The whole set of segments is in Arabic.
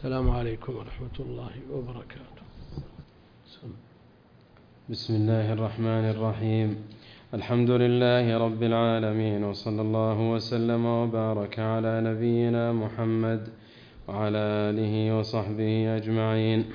السلام عليكم ورحمة الله وبركاته. بسم الله الرحمن الرحيم. الحمد لله رب العالمين، وصلى الله وسلم وبارك على نبينا محمد وعلى آله وصحبه أجمعين.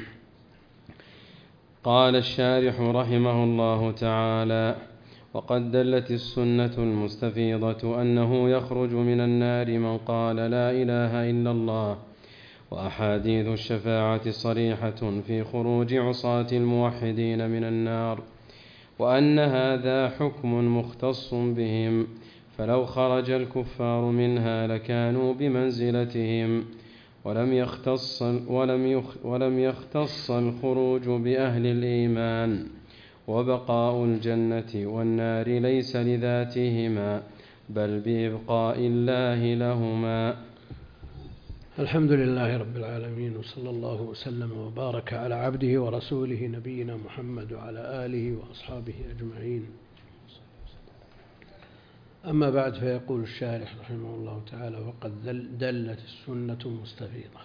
قال الشارح رحمه الله تعالى: وقد دلت السنة المستفيضة أنه يخرج من النار من قال لا إله إلا الله، وأحاديث الشفاعة صريحة في خروج عصاة الموحدين من النار، وأن هذا حكم مختص بهم، فلو خرج الكفار منها لكانوا بمنزلتهم، ولم يختص الخروج بأهل الإيمان. وبقاء الجنة والنار ليس لذاتهما بل بإبقاء الله لهما. الحمد لله رب العالمين، وصلى الله وسلم وبارك على عبده ورسوله نبينا محمد وعلى آله وأصحابه أجمعين. أما بعد، فيقول الشارح رحمه الله تعالى: وقد دلت السنة المستفيضة،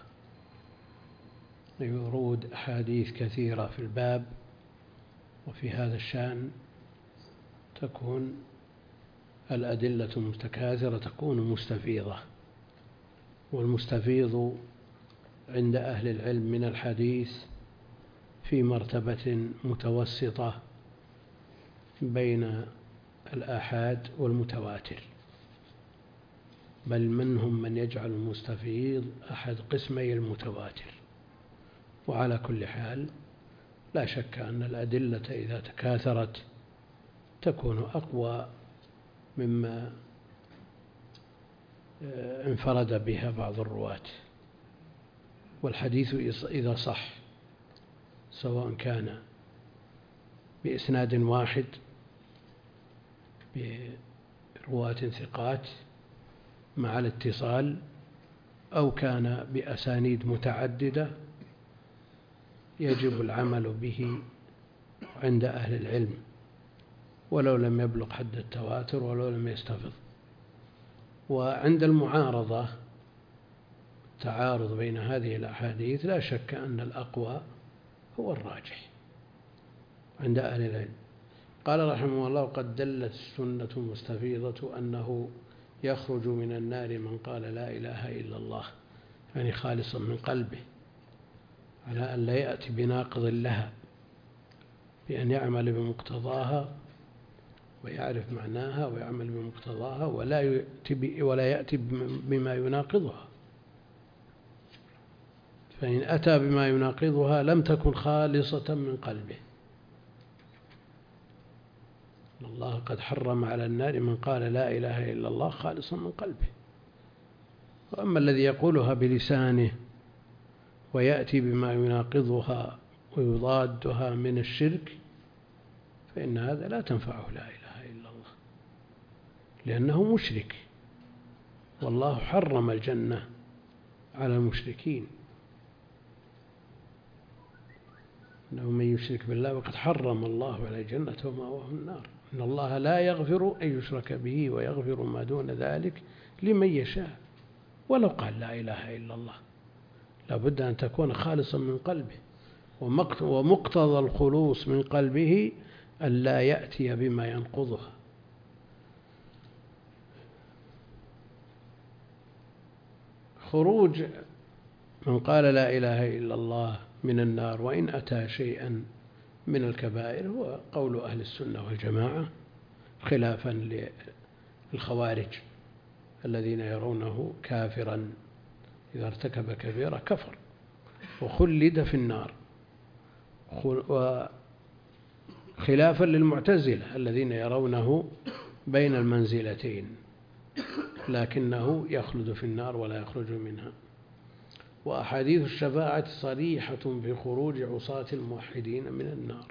يورود أحاديث كثيرة في الباب وفي هذا الشأن، تكون الأدلة المتكاثرة تكون مستفيضة. والمستفيض عند أهل العلم من الحديث في مرتبة متوسطة بين الآحاد والمتواتر، بل منهم من يجعل المستفيض أحد قسمي المتواتر. وعلى كل حال، لا شك أن الأدلة إذا تكاثرت تكون أقوى مما انفرد بها بعض الرواة. والحديث إذا صح، سواء كان بإسناد واحد برواة ثقات مع الاتصال، أو كان بأسانيد متعددة، يجب العمل به عند أهل العلم، ولو لم يبلغ حد التواتر ولو لم يستفض. وعند المعارضة، التعارض بين هذه الأحاديث، لا شك أن الأقوى هو الراجح عند أهل العلم. قال رحمه الله: قد دلت السنة المستفيضة أنه يخرج من النار من قال لا إله إلا الله، يعني خالصا من قلبه، على أن لا يأتي بناقض لها، بأن يعمل بمقتضاها ويعرف معناها ويعمل بمقتضاها، ولا يأتي بما يناقضها. فإن أتى بما يناقضها لم تكن خالصة من قلبه. الله قد حرم على النار من قال لا إله إلا الله خالصا من قلبه. وأما الذي يقولها بلسانه ويأتي بما يناقضها ويضادها من الشرك، فإن هذا لا تنفعه لا إله إلا الله، لأنه مشرك، والله حرم الجنة على المشركين. إنه من يشرك بالله وقد حرم الله عليه الجنة ومأواه النار. إن الله لا يغفر أن يشرك به ويغفر ما دون ذلك لمن يشاء، ولو قال لا إله إلا الله لابد أن تكون خالصا من قلبه. ومقتضى الخلوص من قلبه أن لا يأتي بما ينقضها. خروج من قال لا إله إلا الله من النار وإن أتى شيئا من الكبائر هو قول أهل السنة والجماعة، خلافا للخوارج الذين يرونه كافرا إذا ارتكب كبيرة كفر وخلد في النار، وخلافا للمعتزلة الذين يرونه بين المنزلتين، لكنه يخلد في النار ولا يخرج منها. وأحاديث الشفاعة صريحة بخروج عصاة الموحدين من النار،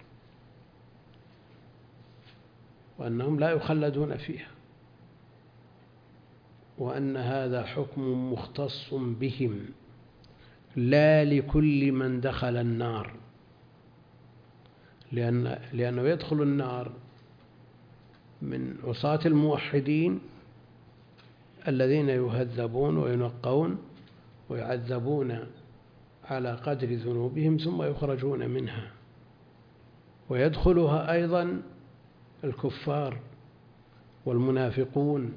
وأنهم لا يخلدون فيها، وأن هذا حكم مختص بهم لا لكل من دخل النار، لأنه يدخل النار من عصاة الموحدين الذين يهذبون وينقون ويعذبون على قدر ذنوبهم ثم يخرجون منها، ويدخلها أيضا الكفار والمنافقون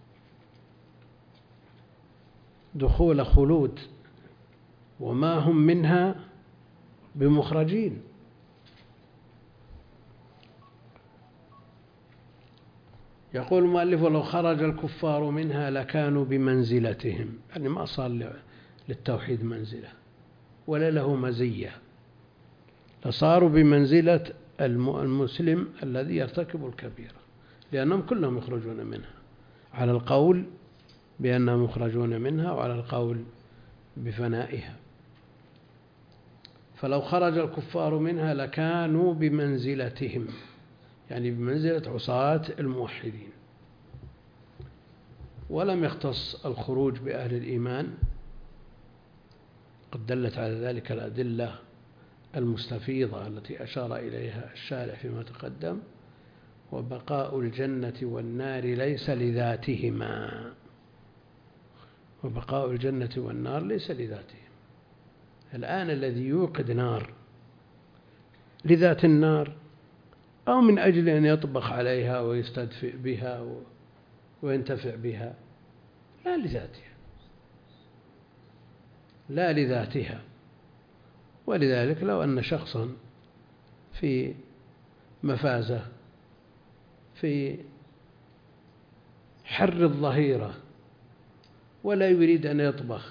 دخول خلود وما هم منها بمخرجين. يقول المؤلف: ولو خرج الكفار منها لكانوا بمنزلتهم، يعني ما صار للتوحيد منزلة ولا له مزية، فصاروا بمنزلة المسلم الذي يرتكب الكبيرة، لأنهم كلهم يخرجون منها، على القول بأنهم يخرجون منها وعلى القول بفنائها. فلو خرج الكفار منها لكانوا بمنزلتهم، يعني بمنزلة عصاة الموحدين. ولم يختص الخروج بأهل الإيمان، قد دلت على ذلك الأدلة المستفيضة التي أشار إليها الشارع فيما تقدم: وبقاء الجنة والنار ليس لذاتهما. وبقاء الجنة والنار ليس لذاتهما. الآن الذي يوقد نار لذات النار أو من أجل أن يطبخ عليها ويستدفئ بها وينتفع بها، لا لذاتها، لا لذاتها. ولذلك لو أن شخصا في مفازة في حر الظهيرة ولا يريد أن يطبخ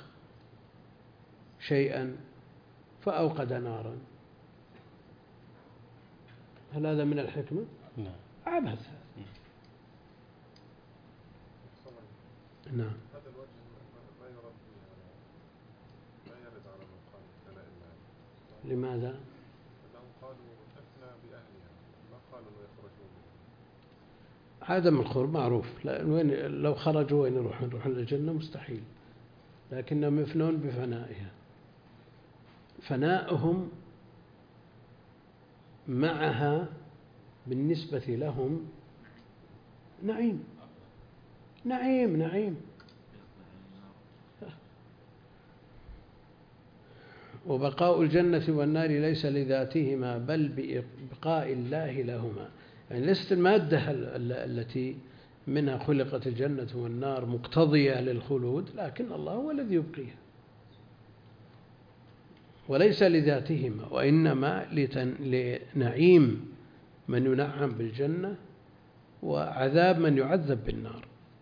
شيئا فأوقد نارا، هل هذا من الحكمة؟ نعم. عبث. نعم. هذا الوجه ما يرد ما يرد على من قال لا إله إلا الله. لماذا؟ لأنهم قالوا أثنى بأهلها، ما قالوا يخرجون منها. عدم الخروج معروف، لو خرجوا وين يروحون؟ يروحون للجنة مستحيل، لكنهم يفنون بفنائها. فناؤهم معها بالنسبة لهم نعيم نعيم نعيم. وبقاء الجنة والنار ليس لذاتهما بل بإبقاء الله لهما، يعني ليست المادة التي منها خلقت الجنة والنار مقتضية للخلود، لكن الله هو الذي يبقيها، وليس لذاتهما، وإنما لنعيم من ينعم بالجنة وعذاب من يعذب بالنار.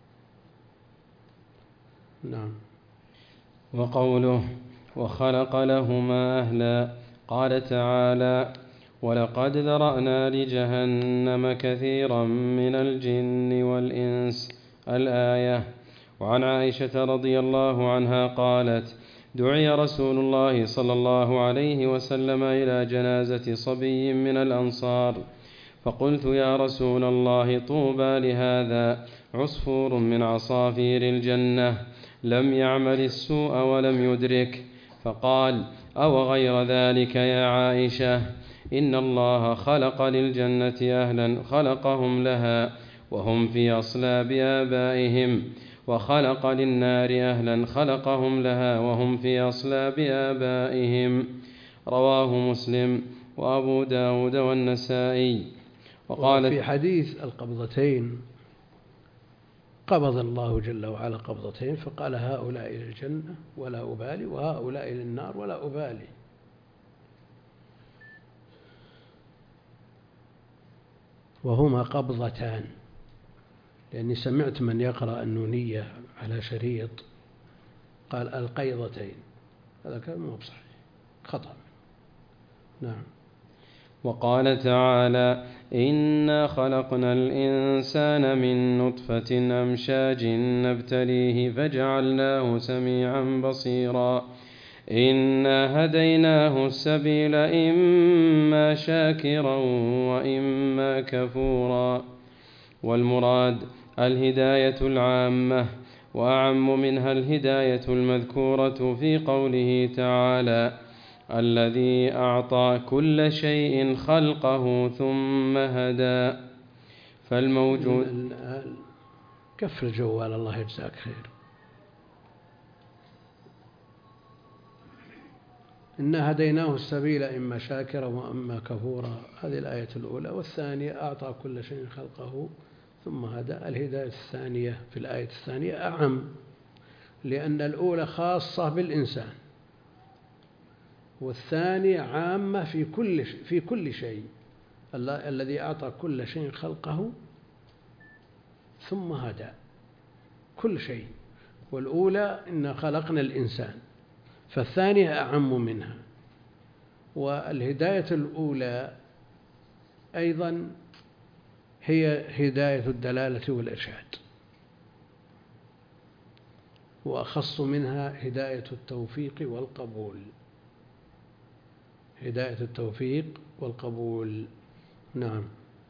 نعم. وقوله: وخلق لهما أهلا، قال تعالى: ولقد ذرأنا لجهنم كثيرا من الجن والإنس. الآية. وعن عائشة رضي الله عنها قالت: دعي رسول الله صلى الله عليه وسلم إلى جنازة صبي من الأنصار، فقلت: يا رسول الله، طوبى لهذا، عصفور من عصافير الجنة، لم يعمل السوء ولم يدرك. فقال: أو غير ذلك يا عائشة، إن الله خلق للجنة أهلا خلقهم لها وهم في أصلاب آبائهم، وخلق للنار أهلا خلقهم لها وهم في أصلاب آبائهم. رواه مسلم وأبو داود والنسائي. وقال في حديث القبضتين: قبض الله جل وعلا قبضتين فقال: هؤلاء إلى الجنة ولا أبالي، وهؤلاء إلى النار ولا أبالي. وهما قبضتان، لأني سمعت من يقرأ النونية على شريط قال القيضتين، هذا كلام مو بصحيح، خطأ. نعم. وقال تعالى: إنا خلقنا الإنسان من نطفة أمشاج نبتليه فجعلناه سميعا بصيرا. إنا هديناه السبيل إما شاكرا وإما كفورا. والمراد الهداية العامة، وأعم منها الهداية المذكورة في قوله تعالى: الذي أعطى كل شيء خلقه ثم هدى. فالموجود. كفر الجوال، الله يجزاك خير. إنا هديناه السبيل إما شاكرا وإما كفورا، هذه الآية الأولى. والثانية أعطى كل شيء خلقه ثم هدى. الهداية الثانية في الآية الثانية أعم، لأن الأولى خاصة بالإنسان، والثانية عامة في كل شيء. الذي أعطى كل شيء خلقه ثم هدى كل شيء، والأولى إن خلقنا الإنسان، فالثانية أعم منها. والهداية الأولى أيضا هي هداية الدلالة والإرشاد، وأخص منها هداية التوفيق والقبول. هداية التوفيق والقبول. نعم.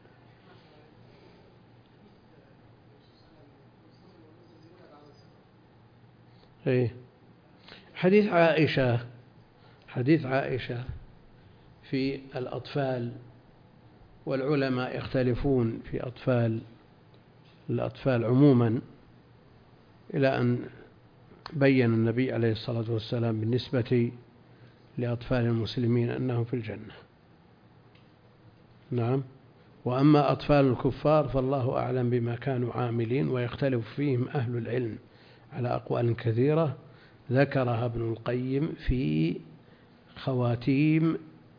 إيه. حديث عائشة في الأطفال، والعلماء يختلفون في الأطفال عموما، إلى أن بين النبي عليه الصلاة والسلام بالنسبة لأطفال المسلمين أنهم في الجنة. نعم. وأما أطفال الكفار فالله أعلم بما كانوا عاملين، ويختلف فيهم أهل العلم على أقوال كثيرة ذكرها ابن القيم في خواتيم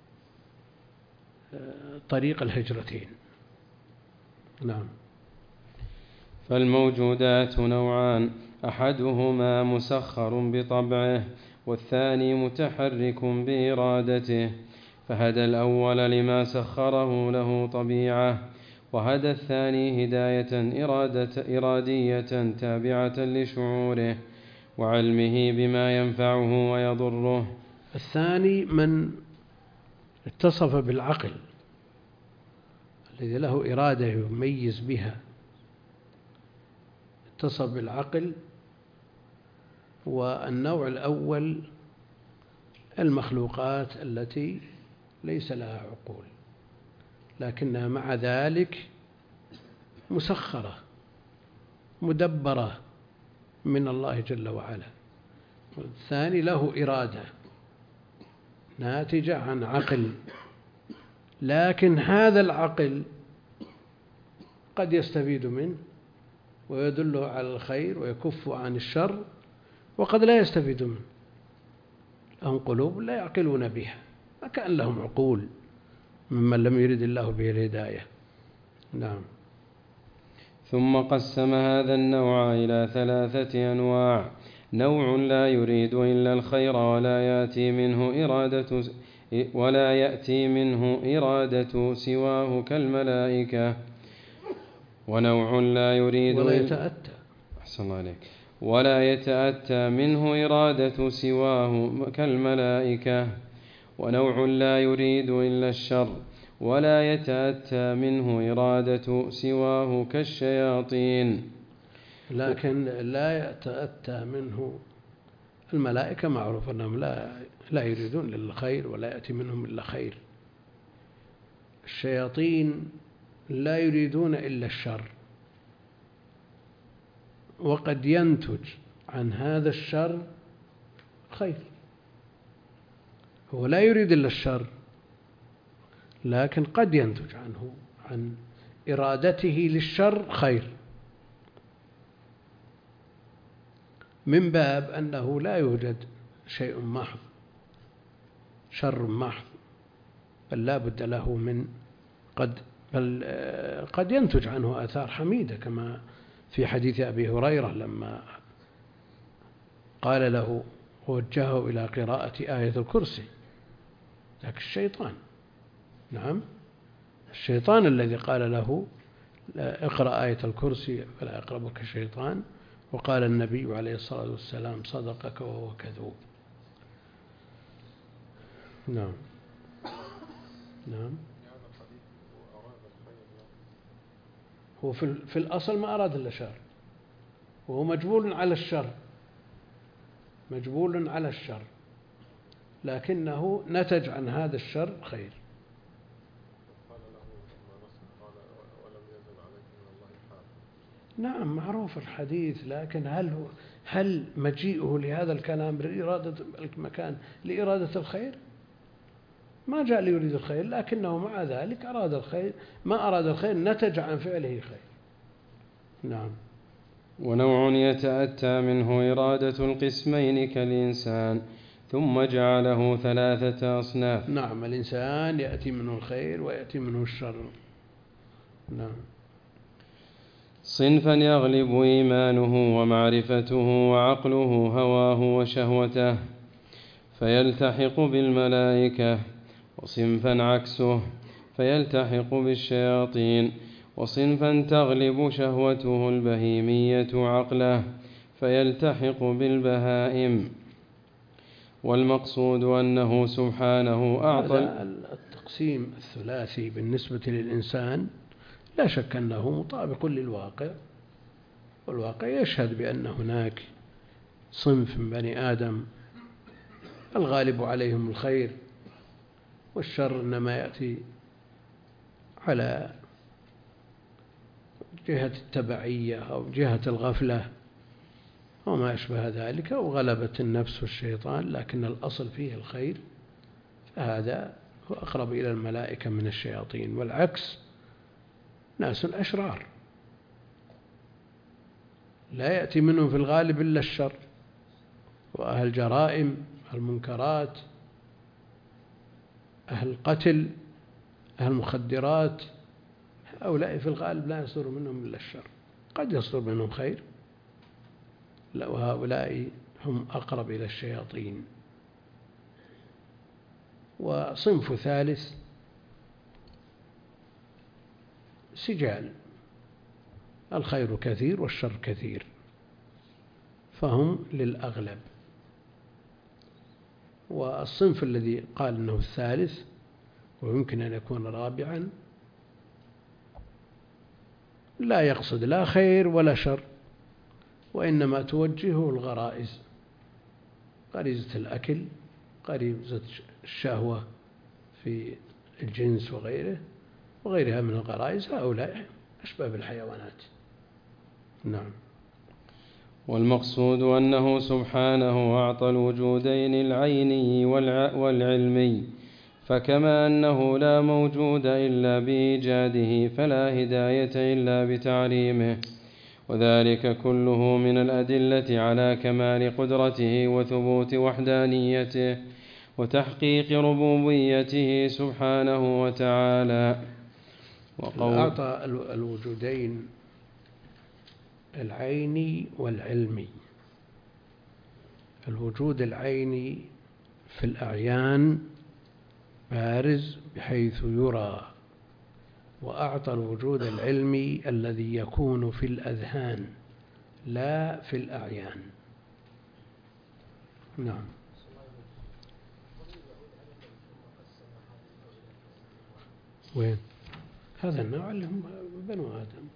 طريق الهجرتين. نعم. فالموجودات نوعان، أحدهما مسخر بطبعه، والثاني متحرك بإرادته، فهدى الأول لما سخره له طبيعة، وهدى الثاني هداية إرادية تابعة لشعوره وعلمه بما ينفعه ويضره. الثاني من اتصف بالعقل الذي له إرادة يميز بها، اتصف بالعقل. والنوع الأول المخلوقات التي ليس لها عقول، لكنها مع ذلك مسخرة مدبرة من الله جل وعلا. والثاني له إرادة ناتجة عن عقل، لكن هذا العقل قد يستفيد منه ويدله على الخير ويكف عن الشر، وقد لا يستفيد منه. لهم قلوب لا يعقلون بها، وكأن لهم عقول ممن لم يرد الله به الهداية. نعم. ثم قسم هذا النوع إلى 3 أنواع: نوع لا يريد إلا الخير ولا يأتي منه إرادة سواه كالملائكة، ونوع لا يريد ولا يتأتى منه إرادة سواه كالملائكة، ونوع لا يريد إلا الشر ولا يتأتى منه إرادة سواه كالشياطين. لكن لا يتأتى منه الملائكة، معروف أنهم لا يريدون إلا الخير ولا يأتي منهم إلا خير. الشياطين لا يريدون إلا الشر، وقد ينتج عن هذا الشر خير. هو لا يريد إلا الشر، لكن قد ينتج عنه عن إرادته للشر خير، من باب أنه لا يوجد شيء محض شر محض، بل لا بد له من قد ينتج عنه آثار حميدة، كما في حديث أبي هريرة لما قال له ووجهه إلى قراءة آية الكرسي، ذاك الشيطان. نعم، الشيطان الذي قال له اقرأ آية الكرسي فلا يقربك الشيطان، وقال النبي عليه الصلاة والسلام صدقك وهو كذوب. نعم. نعم. هو في الأصل ما أراد إلا شر، وهو مجبول على الشر، لكنه نتج عن هذا الشر خير. نعم، معروف الحديث، لكن هل هو هل مجيئه لهذا الكلام لإرادة المكان لإرادة الخير؟ ما جاء ليريد الخير، لكنه مع ذلك أراد الخير، ما أراد الخير نتج عن فعله خير. نعم. ونوع يتأتى منه إرادة القسمين كالإنسان، ثم جعله 3 أصناف. نعم، الإنسان يأتي منه الخير ويأتي منه الشر. نعم. صنفا يغلب إيمانه ومعرفته وعقله هواه وشهوته فيلتحق بالملائكة، وصنفا عكسه فيلتحق بالشياطين، وصنفا تغلب شهوته البهيمية عقله فيلتحق بالبهائم. والمقصود أنه سبحانه أعطى. هذا التقسيم الثلاثي بالنسبة للإنسان لا شك أنه مطابق للواقع، والواقع يشهد بأن هناك صنف من بني آدم الغالب عليهم الخير، والشر إنما يأتي على جهة التبعية أو جهة الغفلة وما أشبه ذلك، وغلبة النفس والشيطان، لكن الأصل فيه الخير، فهذا هو أقرب إلى الملائكة من الشياطين. والعكس ناس أشرار لا يأتي منهم في الغالب إلا الشر، وأهل جرائم، المنكرات، أهل القتل، أهل المخدرات، هؤلاء في الغالب لا يصدر منهم إلا الشر، قد يصدر منهم خير، لا، وهؤلاء هم أقرب إلى الشياطين. وصنف ثالث سجال، الخير كثير والشر كثير، فهم للأغلب. والصنف الذي قال أنه الثالث ويمكن أن يكون رابعا لا يقصد لا خير ولا شر، وإنما توجهه الغرائز، غريزة الأكل، غريزة الشهوة في الجنس وغيرها من الغرائز، هؤلاء أشبه بالحيوانات. نعم. والمقصود أنه سبحانه أعطى الوجودين العيني والعلمي، فكما أنه لا موجود إلا بإيجاده فلا هداية إلا بتعليمه، وذلك كله من الأدلة على كمال قدرته وثبوت وحدانيته وتحقيق ربوبيته سبحانه وتعالى. أعطى الوجودين العيني والعلمي. الوجود العيني في الأعيان بارز بحيث يرى، وأعطى الوجود العلمي الذي يكون في الأذهان لا في الأعيان. نعم. وين هذا النوع اللي هم بنو آدم؟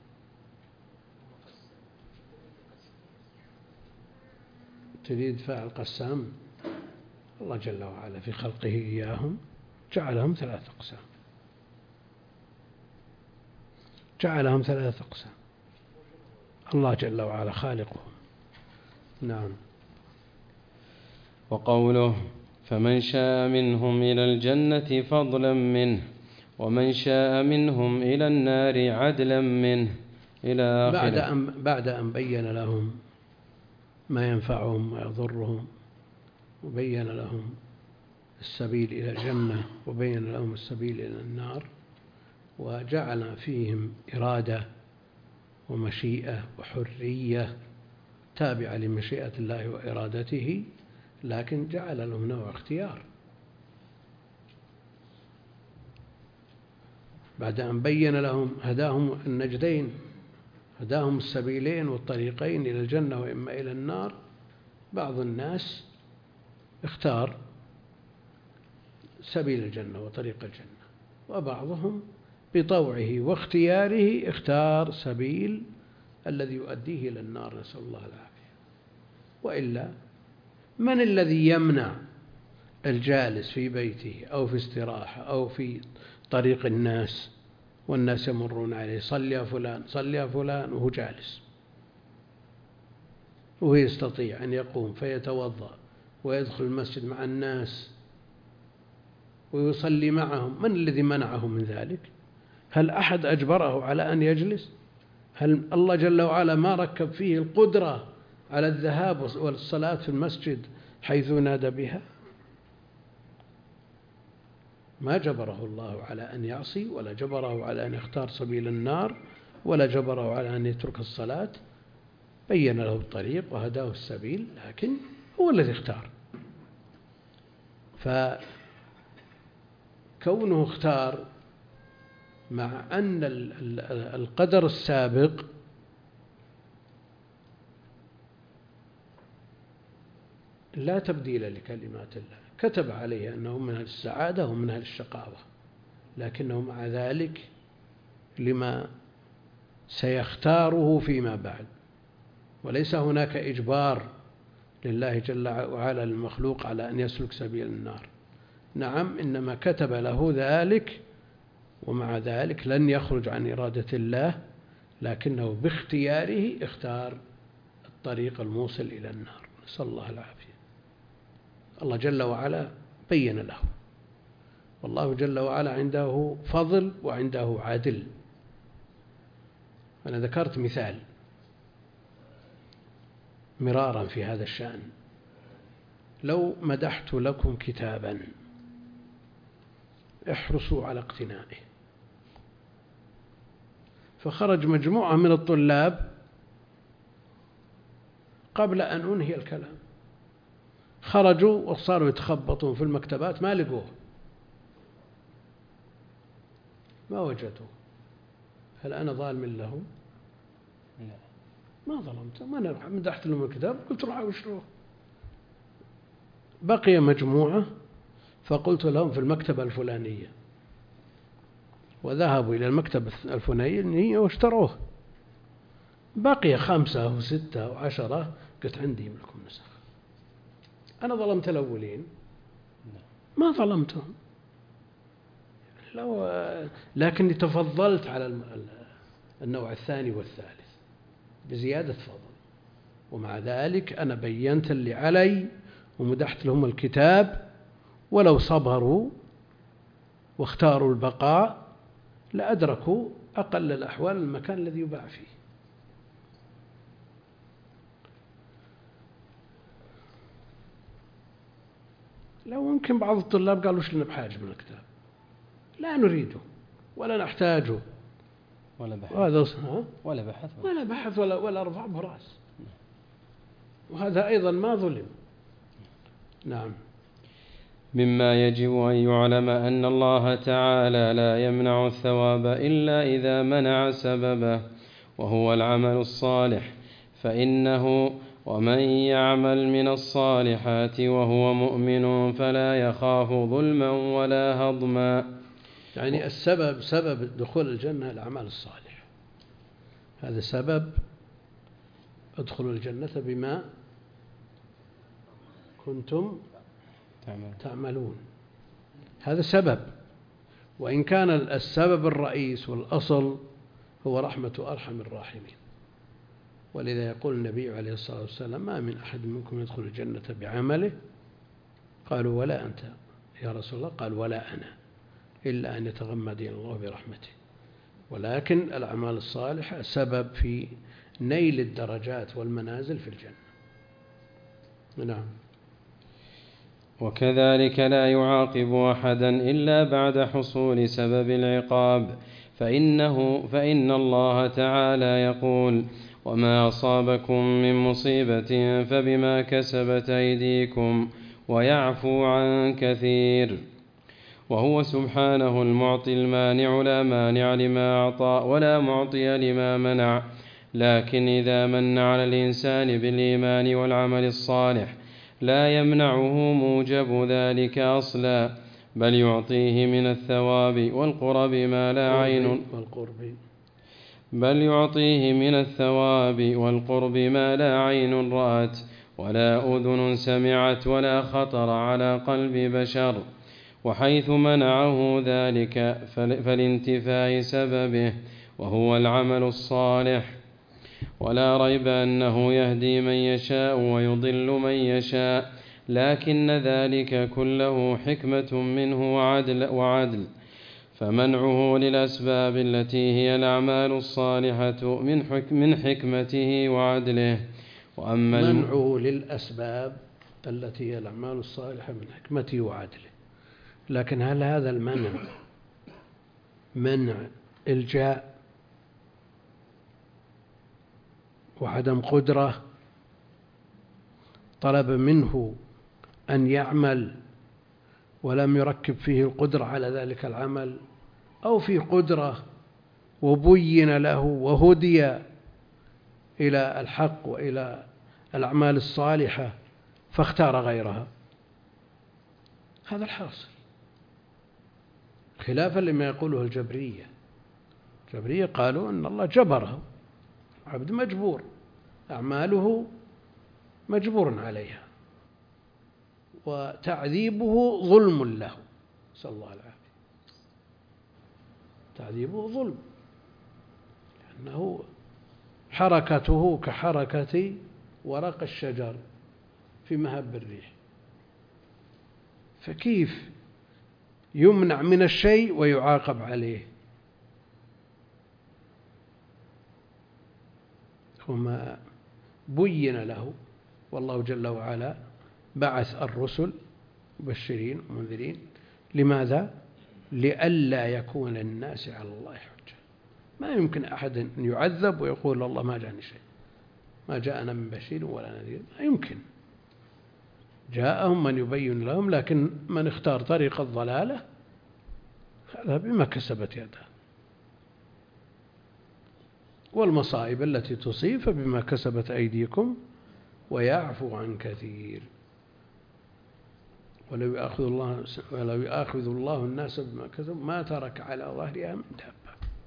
تريد فاعل قسام؟ الله جل وعلا في خلقه إياهم جعلهم 3 أقسام، جعلهم 3 أقسام، الله جل وعلا خالقهم. نعم. وقوله فمن شاء منهم إلى الجنة فضلا منه ومن شاء منهم إلى النار عدلا منه إلى آخره. بعد أن بين لهم ما ينفعهم ويضرهم، وبين لهم السبيل إلى الجنة وبين لهم السبيل إلى النار، وجعل فيهم إرادة ومشيئة وحرية تابعة لمشيئة الله وإرادته، لكن جعل لهم نوع اختيار. بعد أن بين لهم هداهم النجدين، هداهم السبيلين والطريقين إلى الجنة وإما إلى النار، بعض الناس اختار سبيل الجنة وطريق الجنة، وبعضهم بطوعه واختياره اختار سبيل الذي يؤديه إلى النار، نسأل الله العافية. وإلا من الذي يمنع الجالس في بيته أو في استراحة أو في طريق الناس والناس يمرون عليه صل يا فلان صل يا فلان وهو جالس؟ وهو يستطيع أن يقوم فيتوضأ ويدخل المسجد مع الناس ويصلي معهم، من الذي منعه من ذلك؟ هل أحد أجبره على أن يجلس؟ هل الله جل وعلا ما ركب فيه القدرة على الذهاب والصلاة في المسجد حيث نادى بها؟ ما جبره الله على أن يعصي، ولا جبره على أن يختار سبيل النار، ولا جبره على أن يترك الصلاة. بين له الطريق وهداه السبيل، لكن هو الذي اختار. فكونه اختار مع أن القدر السابق لا تبديل لكلمات الله، كتب عليه أنه من أهل السعادة ومن أهل الشقاوة، لكنه مع ذلك لما سيختاره فيما بعد. وليس هناك إجبار لله جل وعلا المخلوق على أن يسلك سبيل النار. نعم، إنما كتب له ذلك، ومع ذلك لن يخرج عن إرادة الله، لكنه باختياره اختار الطريق الموصل إلى النار. نسأل الله العافية. الله جل وعلا بين له، والله جل وعلا عنده فضل وعنده عدل. أنا ذكرت مثال مرارا في هذا الشأن. لو مدحت لكم كتابا احرصوا على اقتنائه، فخرج مجموعة من الطلاب قبل أن أنهي الكلام، خرجوا وصاروا يتخبطون في المكتبات، ما لقوه، ما وجدوه. هل أنا ظالم لهم؟ ما ظلمتهم، أنا مدحت لهم الكتاب، قلت روحوا واشتروه. بقي مجموعة فقلت لهم في المكتبة الفلانية، وذهبوا إلى المكتبة الفلانية واشتروه. بقي 5 و6 و10، قلت عندي لكم نسخ. أنا ظلمت الأولين؟ ما ظلمتهم، لكني تفضلت على النوع الثاني والثالث بزيادة فضل، ومع ذلك أنا بينت اللي علي ومدحت لهم الكتاب. ولو صبروا واختاروا البقاء لأدركوا أقل الأحوال المكان الذي يباع فيه. لو ممكن بعض الطلاب قالوا وش لنا بحاجة من الكتاب، لا نريده ولا نحتاجه، ولا بحث ولا بحث ولا رفع براس، وهذا أيضا ما ظلم. نعم. مما يجب أن يعلم أن الله تعالى لا يمنع الثواب إلا إذا منع سببه، وهو العمل الصالح، فإنه ومن يعمل من الصالحات وهو مؤمن فلا يخاف ظلما ولا هضما. يعني سبب دخول الجنة الأعمال الصالحة، هذا سبب ادخلوا الجنة بما كنتم تعملون، هذا سبب. وإن كان السبب الرئيس والأصل هو رحمة أرحم الراحمين، ولذا يقول النبي عليه الصلاة والسلام: ما من أحد منكم يدخل الجنة بعمله، قالوا ولا أنت يا رسول الله؟ قال ولا أنا، إلا أن يتغمدني الله برحمته. ولكن الأعمال الصالحة سبب في نيل الدرجات والمنازل في الجنة. نعم. وكذلك لا يعاقب أحدا إلا بعد حصول سبب العقاب، فإن الله تعالى يقول: وما أصابكم من مصيبة فبما كسبت أيديكم ويعفو عن كثير. وهو سبحانه المعطي المانع، لا مانع لما أعطى ولا معطي لما منع. لكن إذا من على الإنسان بالإيمان والعمل الصالح لا يمنعه موجب ذلك أصلا، بل يعطيه من الثواب والقرب ما لا عين ما لا عين رأت ولا أذن سمعت ولا خطر على قلب بشر. وحيث منعه ذلك فلانتفاء سببه وهو العمل الصالح. ولا ريب أنه يهدي من يشاء ويضل من يشاء، لكن ذلك كله حكمة منه وعدل، فمنعه للأسباب التي هي الأعمال الصالحة من حكمته وعدله. وأما منعه للأسباب التي هي الأعمال الصالحة من حكمته وعدله، لكن هل هذا المنع منع إلجاء وعدم قدرة، طلب منه أن يعمل ولم يركب فيه القدرة على ذلك العمل، أو في قدرة وبين له وهدي إلى الحق وإلى الأعمال الصالحة فاختار غيرها؟ هذا الحاصل، خلافا لما يقوله الجبرية. الجبرية قالوا أن الله جبره، عبد مجبور، أعماله مجبور عليها، وتعذيبه ظلم له، نسأل الله العافية. تعذيبه ظلم، لأنه حركته كحركة ورق الشجر في مهب الريح، فكيف يمنع من الشيء ويعاقب عليه؟ وما بين له، والله جل وعلا بعث الرسل مبشرين ومنذرين، لماذا؟ لئلا يكون للناس على الله حجة. ما يمكن أحد أن يعذب ويقول الله ما جاءني شيء، ما جاءنا من بشير ولا نذير، ما يمكن. جاءهم من يبين لهم، لكن من اختار طريق الضلالة هذا بما كسبت يده، والمصائب التي تصيب فبما كسبت أيديكم ويعفو عن كثير. ولو يأخذ الله الناس بما كسبوا ما ترك على ظهرها من دابة.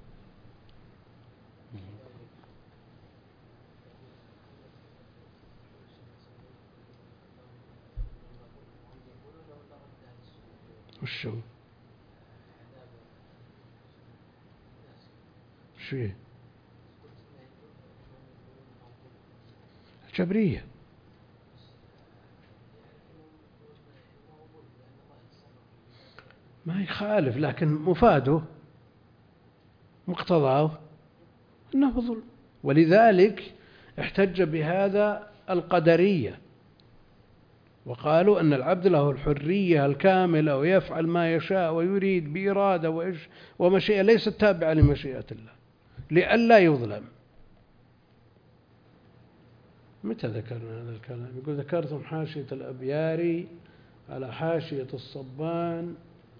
وشو الجبرية ما يخالف، لكن مفاده مقتضاه أنه ظلم، ولذلك احتج بهذا القدرية وقالوا أن العبد له الحرية الكاملة ويفعل ما يشاء ويريد بإرادة ومشيئة ليست تابعة لمشيئة الله لئلا يظلم. متى ذكرنا هذا الكلام؟ يقول ذكرتم حاشية الأبياري على حاشية الصبان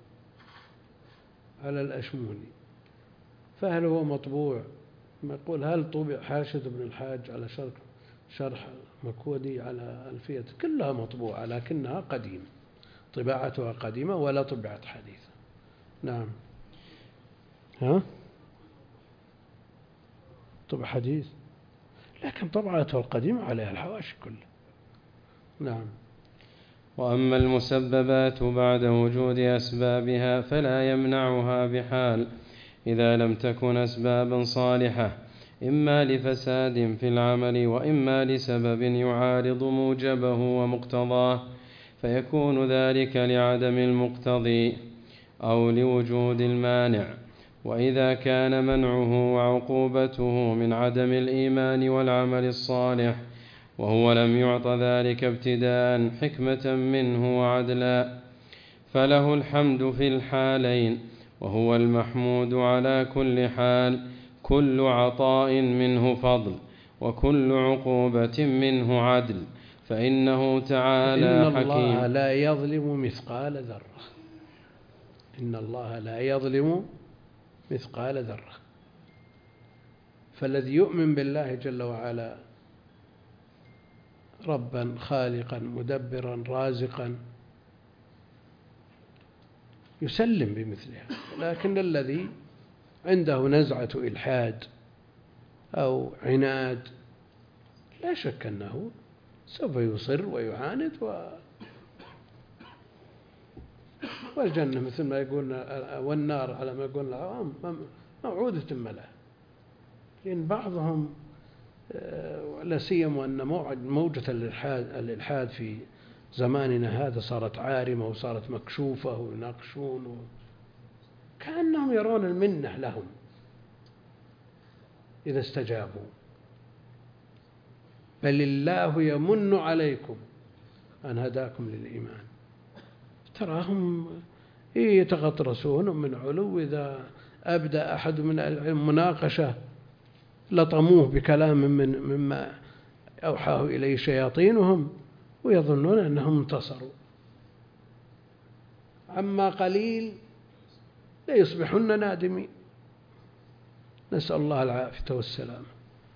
على الأشموني، فهل هو مطبوع؟ يقول هل طبع حاشية ابن الحاج على شرح مكودي على ألفية؟ كلها مطبوعة لكنها قديمة، طباعتها قديمة ولا طبعت حديثة. نعم. طبع حديث، لكن طبعته القديمة عليها الحواشي كلها. نعم. وأما المسببات بعد وجود أسبابها فلا يمنعها بحال إذا لم تكن أسبابا صالحة، إما لفساد في العمل وإما لسبب يعارض موجبه ومقتضاه، فيكون ذلك لعدم المقتضي أو لوجود المانع. وإذا كان منعه وعقوبته من عدم الإيمان والعمل الصالح وهو لم يعط ذلك ابتداء حكمة منه وعدلا، فله الحمد في الحالين، وهو المحمود على كل حال. كل عطاء منه فضل وكل عقوبة منه عدل، فإنه تعالى حكيم. إن الله لا يظلم مثقال ذرة، إن الله لا يظلم مثقال ذرة. فالذي يؤمن بالله جل وعلا ربا خالقا مدبرا رازقا يسلم بمثلها، لكن الذي عنده نزعة إلحاد أو عناد لا شك أنه سوف يصر ويعاند والجنة مثل ما يقول، والنار على ما يقول العوام موعودة ملأ. لأن بعضهم لا سيما أن موجة الإلحاد في زماننا هذا صارت عارمة وصارت مكشوفة ويناقشون كأنهم يرون المنة لهم إذا استجابوا، بل الله يمن عليكم أن هداكم للإيمان. تراهم يتغطرسون من علو، إذا أبدأ أحد من العلم مناقشة لطموه بكلام مما أوحاه إليه شياطينهم ويظنون أنهم انتصروا. عما قليل ليصبحن نادمين، نسأل الله العافية والسلامة.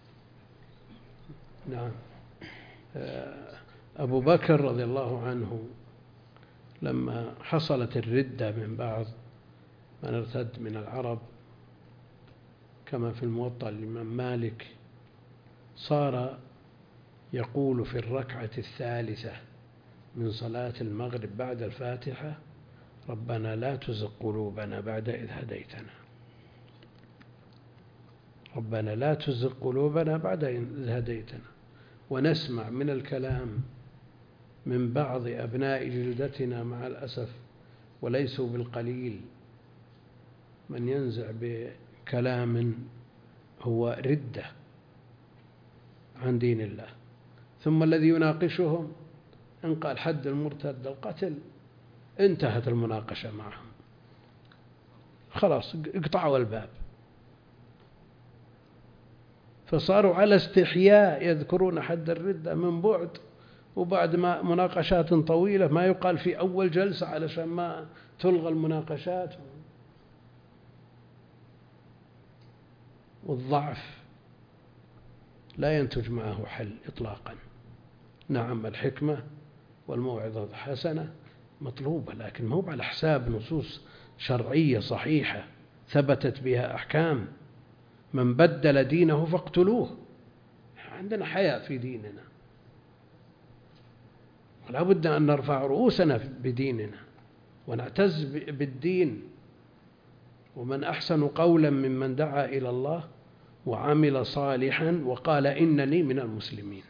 نعم. أبو بكر رضي الله عنه لما حصلت الردة من بعض من ارتد من العرب كما في الموطأ الإمام مالك، صار يقول في الركعة الثالثة من صلاة المغرب بعد الفاتحة: ربنا لا تزغ قلوبنا بعد إذ هديتنا، ربنا لا تزغ قلوبنا بعد إذ هديتنا. ونسمع من الكلام من بعض أبناء جلدتنا مع الأسف وليسوا بالقليل من ينزع بكلام هو ردة عن دين الله، ثم الذي يناقشهم إن قال حد المرتد القتل انتهت المناقشة معهم، خلاص اقطعوا الباب. فصاروا على استحياء يذكرون حد الردة من بعد، وبعد ما مناقشات طويلة ما يقال في أول جلسة علشان ما تلغى المناقشات. والضعف لا ينتج معه حل إطلاقا. نعم الحكمة والموعظة الحسنة مطلوبة، لكن ما هو على حساب نصوص شرعية صحيحة ثبتت بها أحكام. من بدل دينه فاقتلوه. عندنا حياء في ديننا، ولا بد أن نرفع رؤوسنا بديننا ونعتز بالدين. ومن أحسن قولا ممن دعا إلى الله وعمل صالحا وقال إنني من المسلمين.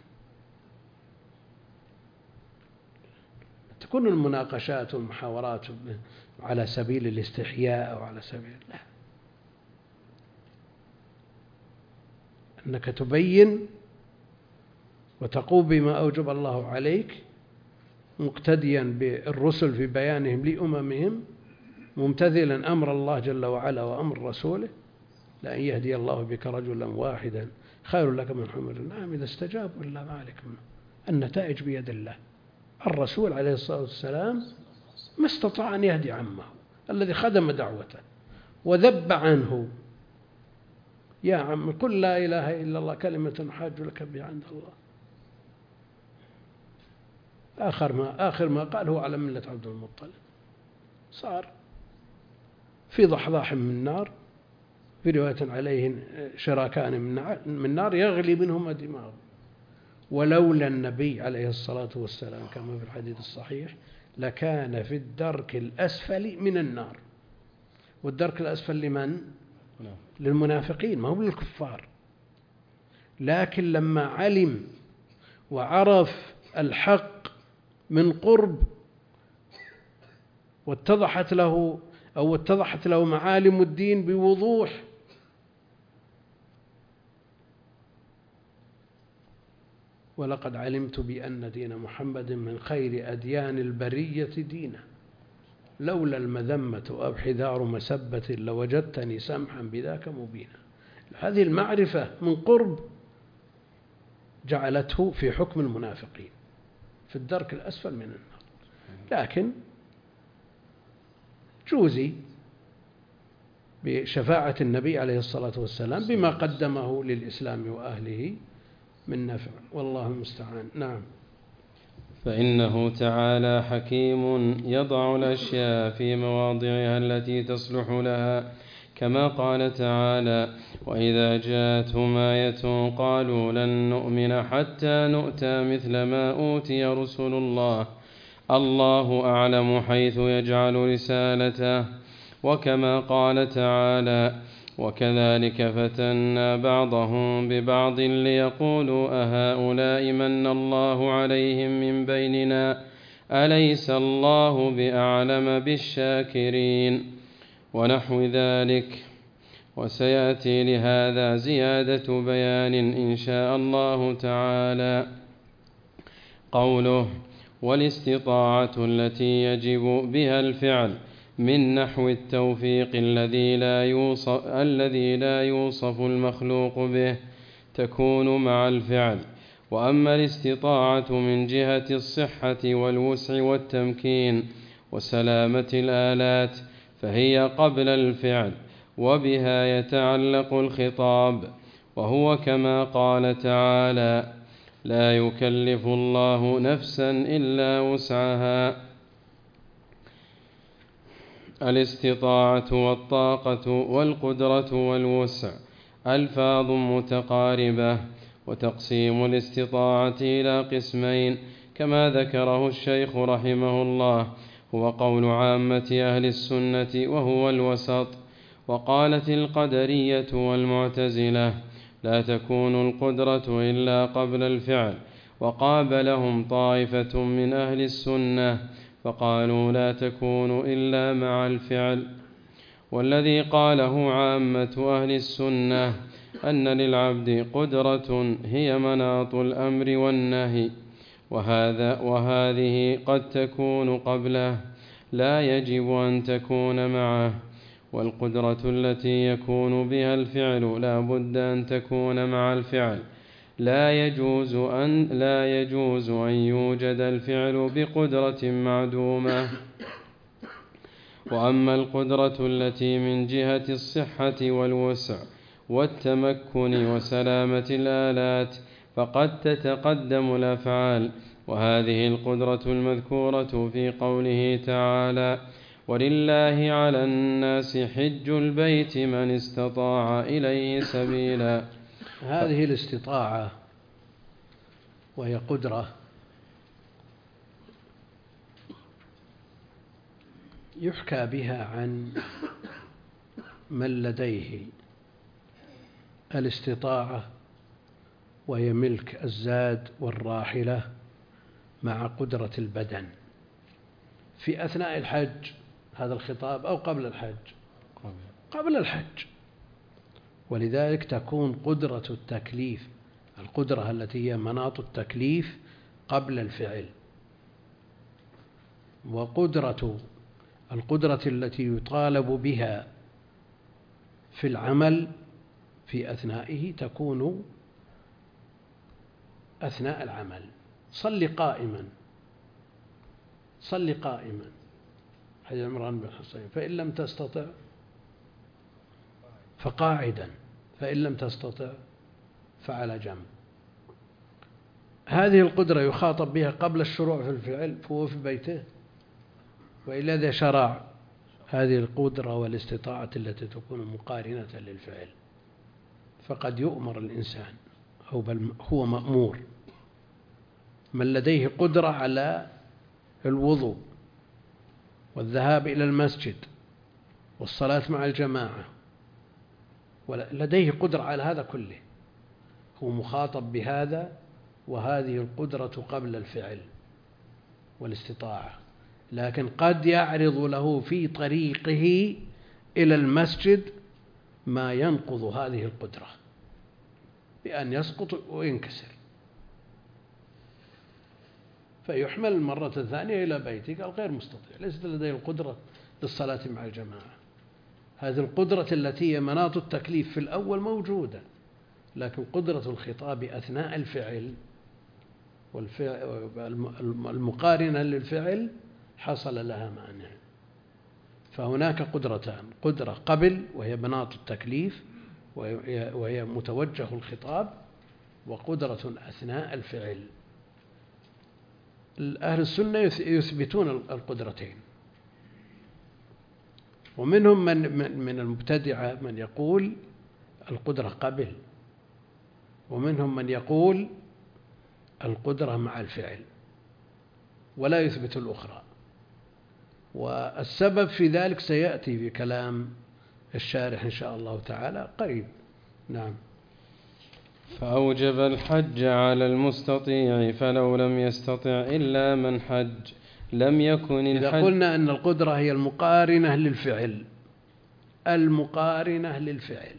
تكون المناقشات والمحاورات على سبيل الاستحياء أو على سبيل لا، أنك تبين وتقوم بما أوجب الله عليك مقتديا بالرسل في بيانهم لأممهم، ممتثلا أمر الله جل وعلا وأمر رسوله. لأن يهدي الله بك رجلا واحدا خير لك من حمر النعم إذا استجابوا إلا ما عليك منه. النتائج بيد الله. الرسول عليه الصلاة والسلام ما استطاع أن يهدي عمه الذي خدم دعوته وذب عنه: يا عم قل لا إله إلا الله كلمة حاج لك بها عند الله. آخر ما قال هو على ملة عبد المطلب. صار في ضحضاح من نار، في رواية عليه شراكان من نار يغلي منهما دماغه. ولولا النبي عليه الصلاة والسلام كما في الحديث الصحيح لكان في الدرك الأسفل من النار. والدرك الأسفل لمن؟ للمنافقين، ما هو للكفار. لكن لما علم وعرف الحق من قرب واتضحت له معالم الدين بوضوح، ولقد علمت بأن دين محمد من خير أديان البرية دينا لولا المذمة أو حذار مسبة لوجدتني سمحا بذاك مبينا. هذه المعرفة من قرب جعلته في حكم المنافقين في الدرك الأسفل من النار. لكن جوزي بشفاعة النبي عليه الصلاة والسلام بما قدمه للإسلام وأهله من نفع، والله المستعان. نعم. فإنه تعالى حكيم يضع الأشياء في مواضعها التي تصلح لها، كما قال تعالى: وإذا جاءتهم آية قالوا لن نؤمن حتى نؤتى مثل ما أوتي رسل الله، الله أعلم حيث يجعل رسالته. وكما قال تعالى: وكذلك فتنا بعضهم ببعض ليقولوا أهؤلاء من الله عليهم من بيننا أليس الله بأعلم بالشاكرين ونحو ذلك. وسيأتي لهذا زيادة بيان إن شاء الله تعالى. قوله والاستطاعة التي يجب بها الفعل من نحو التوفيق الذي لا يوصف المخلوق به تكون مع الفعل. وأما الاستطاعة من جهة الصحة والوسع والتمكين وسلامة الآلات فهي قبل الفعل، وبها يتعلق الخطاب، وهو كما قال تعالى لا يكلف الله نفسا إلا وسعها. الاستطاعة والطاقة والقدرة والوسع ألفاظ متقاربة، وتقسيم الاستطاعة إلى قسمين كما ذكره الشيخ رحمه الله هو قول عامة أهل السنة وهو الوسط. وقالت القدرية والمعتزلة لا تكون القدرة إلا قبل الفعل، وقابلهم طائفة من أهل السنة فقالوا لا تكون إلا مع الفعل. والذي قاله عامة أهل السنة أن للعبد قدرة هي مناط الأمر والنهي، وهذه قد تكون قبله لا يجب أن تكون معه. والقدرة التي يكون بها الفعل لا بد أن تكون مع الفعل. لا يجوز أن يوجد الفعل بقدرة معدومة. وأما القدرة التي من جهة الصحة والوسع والتمكن وسلامة الآلات فقد تتقدم الأفعال، وهذه القدرة المذكورة في قوله تعالى ولله على الناس حج البيت من استطاع إليه سبيلا. هذه الاستطاعة وهي قدرة يحكى بها عن من لديه الاستطاعة وهي ملك الزاد والراحلة مع قدرة البدن في أثناء الحج. هذا الخطاب أو قبل الحج؟ قبل الحج. ولذلك تكون قدرة التكليف، القدرة التي هي مناط التكليف، قبل الفعل. القدرة التي يطالب بها في العمل في أثنائه تكون أثناء العمل. صل قائما حديث عمران بن حصين، فإن لم تستطع فقاعدا، فإن لم تستطع فعلى جنب. هذه القدرة يخاطب بها قبل الشروع في الفعل فهو في بيته، وإلا إذا شرع هذه القدرة والاستطاعة التي تكون مقارنة للفعل فقد يؤمر الإنسان أو بل هو مأمور. من لديه قدرة على الوضوء والذهاب إلى المسجد والصلاة مع الجماعة لديه قدرة على هذا كله هو مخاطب بهذا، وهذه القدرة قبل الفعل والاستطاعة. لكن قد يعرض له في طريقه إلى المسجد ما ينقض هذه القدرة بأن يسقط وينكسر، فيحمل المرة الثانية إلى بيته قال غير مستطيع، ليست لديه القدرة للصلاة مع الجماعة. هذه القدرة التي هي مناط التكليف في الأول موجودة، لكن قدرة الخطاب أثناء الفعل المقارنة للفعل حصل لها مانع. فهناك قدرتان: قدرة قبل وهي مناط التكليف وهي متوجه الخطاب، وقدرة أثناء الفعل. أهل السنة يثبتون القدرتين، ومنهم من المبتدعة من يقول القدرة قبل، ومنهم من يقول القدرة مع الفعل ولا يثبت الأخرى. والسبب في ذلك سيأتي في كلام الشارح إن شاء الله تعالى قريب. نعم. فأوجب الحج على المستطيع فلو لم يستطع إلا من حج لم يكن الحج. إذا قلنا أن القدرة هي المقارنة للفعل، المقارنة للفعل،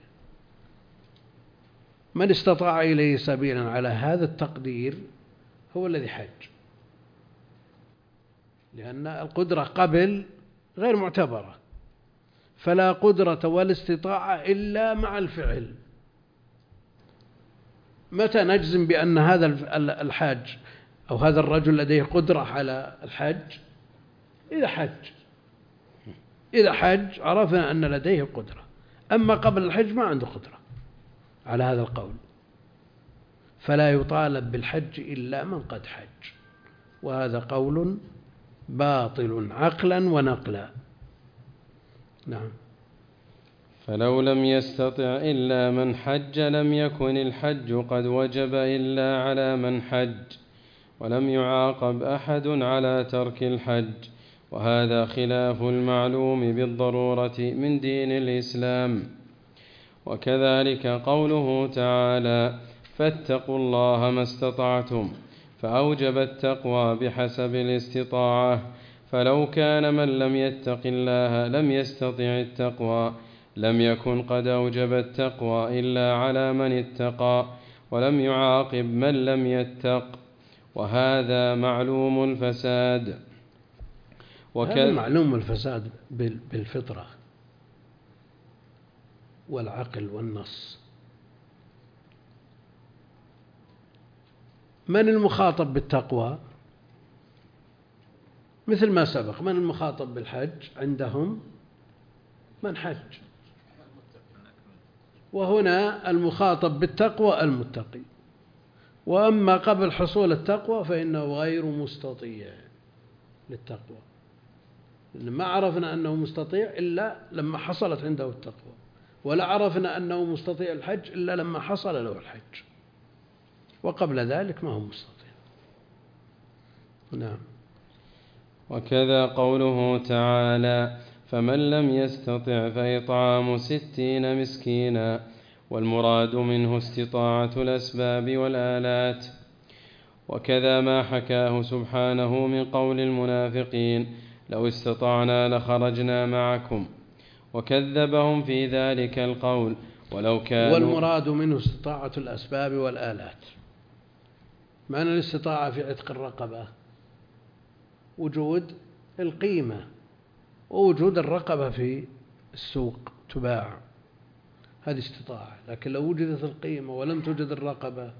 من استطاع إليه سبيلا على هذا التقدير هو الذي حج، لأن القدرة قبل غير معتبرة، فلا قدرة ولا استطاعة إلا مع الفعل. متى نجزم بأن هذا الحاج أو هذا الرجل لديه قدرة على الحج؟ إذا حج عرفنا أن لديه قدرة، أما قبل الحج ما عنده قدرة على هذا القول، فلا يطالب بالحج إلا من قد حج، وهذا قول باطل عقلا ونقلا. نعم. فلو لم يستطع إلا من حج لم يكن الحج قد وجب إلا على من حج، ولم يعاقب أحد على ترك الحج، وهذا خلاف المعلوم بالضرورة من دين الإسلام. وكذلك قوله تعالى: فاتقوا الله ما استطعتم، فأوجب التقوى بحسب الاستطاعة، فلو كان من لم يتق الله لم يستطع التقوى لم يكن قد أوجب التقوى إلا على من اتقى، ولم يعاقب من لم يتق، وهذا معلوم الفساد. هذا معلوم الفساد بالفطرة والعقل والنص. من المخاطب بالتقوى؟ مثل ما سبق، من المخاطب بالحج عندهم؟ من حج. وهنا المخاطب بالتقوى المتقي، وأما قبل حصول التقوى فإنه غير مستطيع للتقوى، لأن ما عرفنا أنه مستطيع إلا لما حصلت عنده التقوى، ولا عرفنا أنه مستطيع الحج إلا لما حصل له الحج، وقبل ذلك ما هو مستطيع. نعم. وكذا قوله تعالى: فمن لم يستطع فإطعام 60 مسكينا، والمراد منه استطاعة الأسباب والآلات. وكذا ما حكاه سبحانه من قول المنافقين: لو استطعنا لخرجنا معكم، وكذبهم في ذلك القول ولو كانوا. والمراد منه استطاعة الأسباب والآلات. معنى الاستطاعة في عتق الرقبة وجود القيمة ووجود الرقبة في السوق تباع، هذه استطاعة. لكن لو وجدت القيمة ولم توجد الرقبة،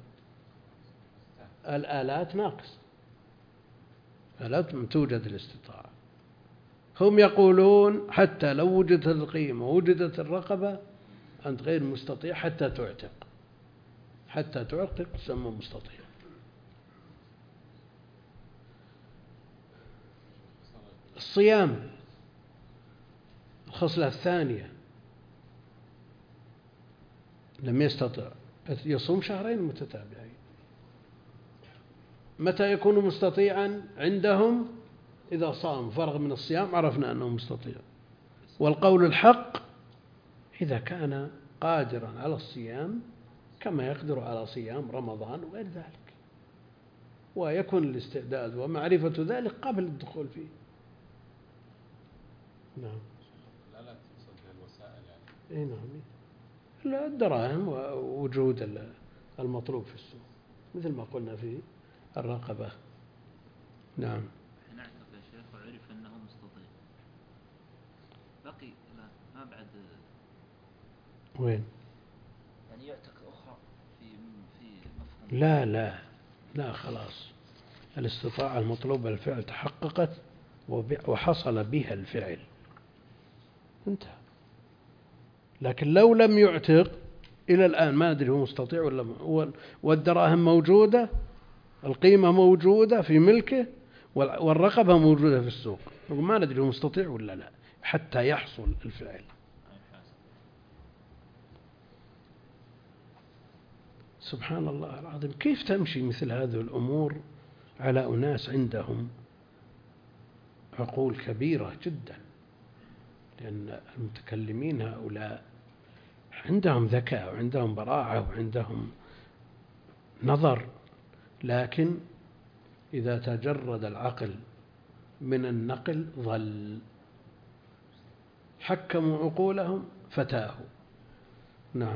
الآلات ناقص، آلات لم توجد الاستطاعة. هم يقولون حتى لو وجدت القيمة ووجدت الرقبة أنت غير مستطيع حتى تعتق، حتى تعتق تسمى مستطيع. الصيام الخصلة الثانية، لم يستطع يصوم شهرين متتابعين. متى يكون مستطيعا عندهم؟ إذا صام فرغ من الصيام عرفنا أنه مستطيع. والقول الحق إذا كان قادرا على الصيام كما يقدر على صيام رمضان وغير ذلك، ويكون الاستعداد ومعرفة ذلك قبل الدخول فيه. نعم. لا تقصد الوسائل يعني. إيه نعم. الدراهم ووجود المطلوب في السوق مثل ما قلنا في الرقبة. نعم. نعتق يا شيخ وعرف أنه مستطيع، بقي لا ما بعد وين؟ يعني يعتق أخرى في مفهوم. لا خلاص، الاستطاعة المطلوبة الفعل تحققت وحصل بها الفعل، انتهى. لكن لو لم يعتق إلى الآن ما أدري هو مستطيع ولا والدراهم موجودة، القيمة موجودة في ملكه، والرقبة موجودة في السوق، ما ندري هو مستطيع ولا لا حتى يحصل الفعل. سبحان الله العظيم، كيف تمشي مثل هذه الأمور على أناس عندهم عقول كبيرة جدا؟ لأن المتكلمين هؤلاء عندهم ذكاء وعندهم براعة وعندهم نظر، لكن إذا تجرد العقل من النقل ضل، حكموا عقولهم فتاهوا. نعم.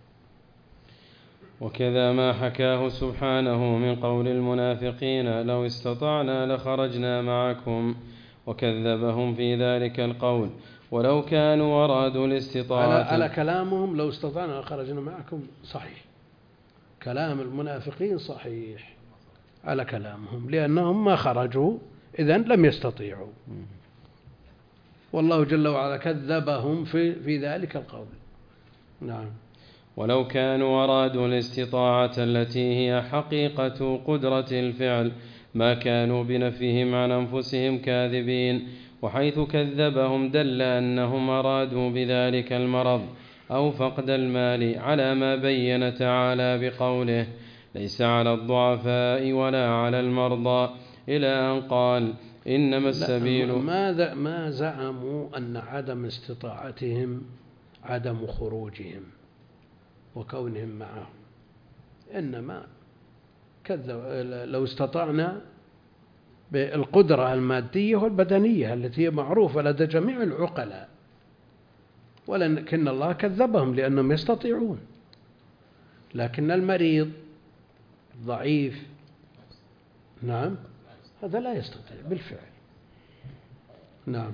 وكذا ما حكاه سبحانه من قول المنافقين لو استطعنا لخرجنا معكم، وكذبهم في ذلك القول ولو كانوا أرادوا الاستطاعة. على كلامهم لو استطعنا لخرجنا معكم صحيح، كلام المنافقين صحيح على كلامهم، لأنهم ما خرجوا إذن لم يستطيعوا، والله جل وعلا كذبهم في ذلك القول. نعم. ولو كانوا أرادوا الاستطاعة التي هي حقيقة قدرة الفعل ما كانوا بنفيهم عن أنفسهم كاذبين، وحيث كذبهم دل أنهم أرادوا بذلك المرض أو فقد المال، على ما بين تعالى بقوله ليس على الضعفاء ولا على المرضى، إلى أن قال إنما السبيل. ما زعموا أن عدم استطاعتهم عدم خروجهم وكونهم معهم، إنما لو استطعنا بالقدرة المادية والبدنية التي هي معروفة لدى جميع العقلاء، ولكن الله كذبهم لأنهم يستطيعون، لكن المريض ضعيف نعم هذا لا يستطيع بالفعل. نعم.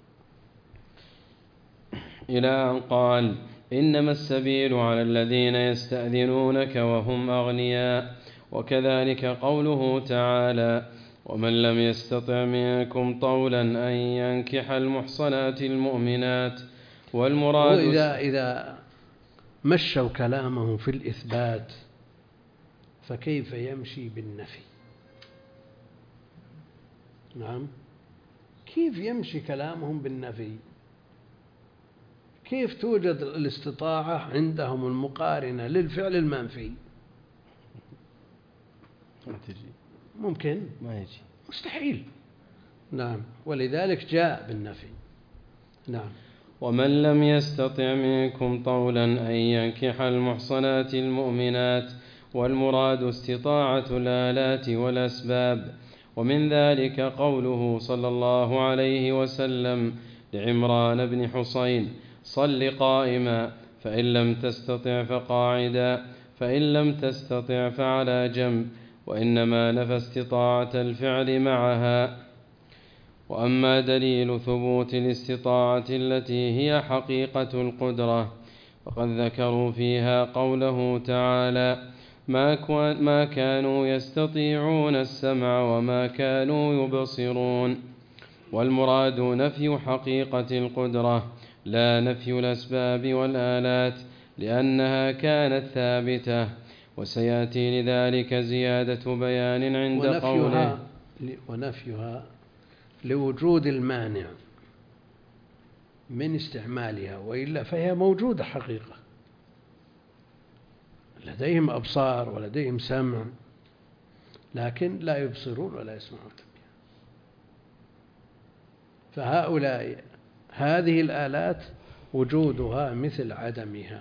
إلى أن قال إنما السبيل على الذين يستأذنونك وهم أغنياء. وكذلك قوله تعالى ومن لم يستطع منكم طولا أن ينكح المحصنات المؤمنات. والمراد إذا مشوا كلامهم في الإثبات فكيف يمشي بالنفي؟ نعم، كيف يمشي كلامهم بالنفي؟ كيف توجد الاستطاعة عندهم المقارنة للفعل المنفي؟ ممكن؟ ما يجي، مستحيل. نعم، ولذلك جاء بالنفي. نعم. ومن لم يستطع منكم طولا أن ينكح المحصنات المؤمنات. والمراد استطاعة الآلات والأسباب. ومن ذلك قوله صلى الله عليه وسلم لعمران بن حصين صل قائما فإن لم تستطع فقاعدا فإن لم تستطع فعلى جنب، وإنما نفى استطاعة الفعل معها. وأما دليل ثبوت الاستطاعة التي هي حقيقة القدرة فقد ذكروا فيها قوله تعالى ما كانوا يستطيعون السمع وما كانوا يبصرون. والمراد نفي حقيقة القدرة لا نفي الأسباب والآلات، لأنها كانت ثابتة، وسيأتي لذلك زيادة بيان عند قوله ونفيها لوجود المانع من استعمالها، وإلا فهي موجودة حقيقة، لديهم أبصار ولديهم سمع لكن لا يبصرون ولا يسمعون بها. فهؤلاء هذه الآلات وجودها مثل عدمها،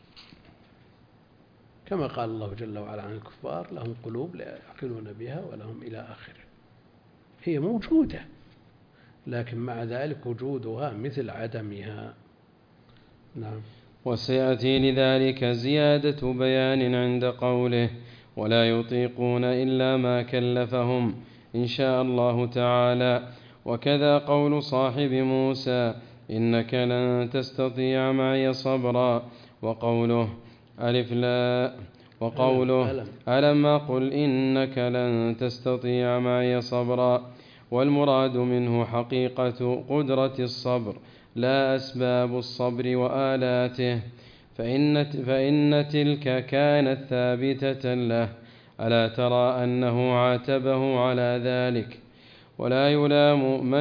كما قال الله جل وعلا عن الكفار لهم قلوب لا يعقلون بها ولهم إلى آخره. هي موجودة لكن مع ذلك وجودها مثل عدمها. نعم. وسيأتي لذلك زيادة بيان عند قوله ولا يطيقون إلا ما كلفهم إن شاء الله تعالى. وكذا قول صاحب موسى إنك لن تستطيع معي صبرا، وقوله ألف لا، وقوله ألم أقل إنك لن تستطيع معي صبرا. والمراد منه حقيقة قدرة الصبر لا أسباب الصبر وآلاته، فإن تلك كانت ثابتة له. ألا ترى أنه عاتبه على ذلك؟ ولا يلام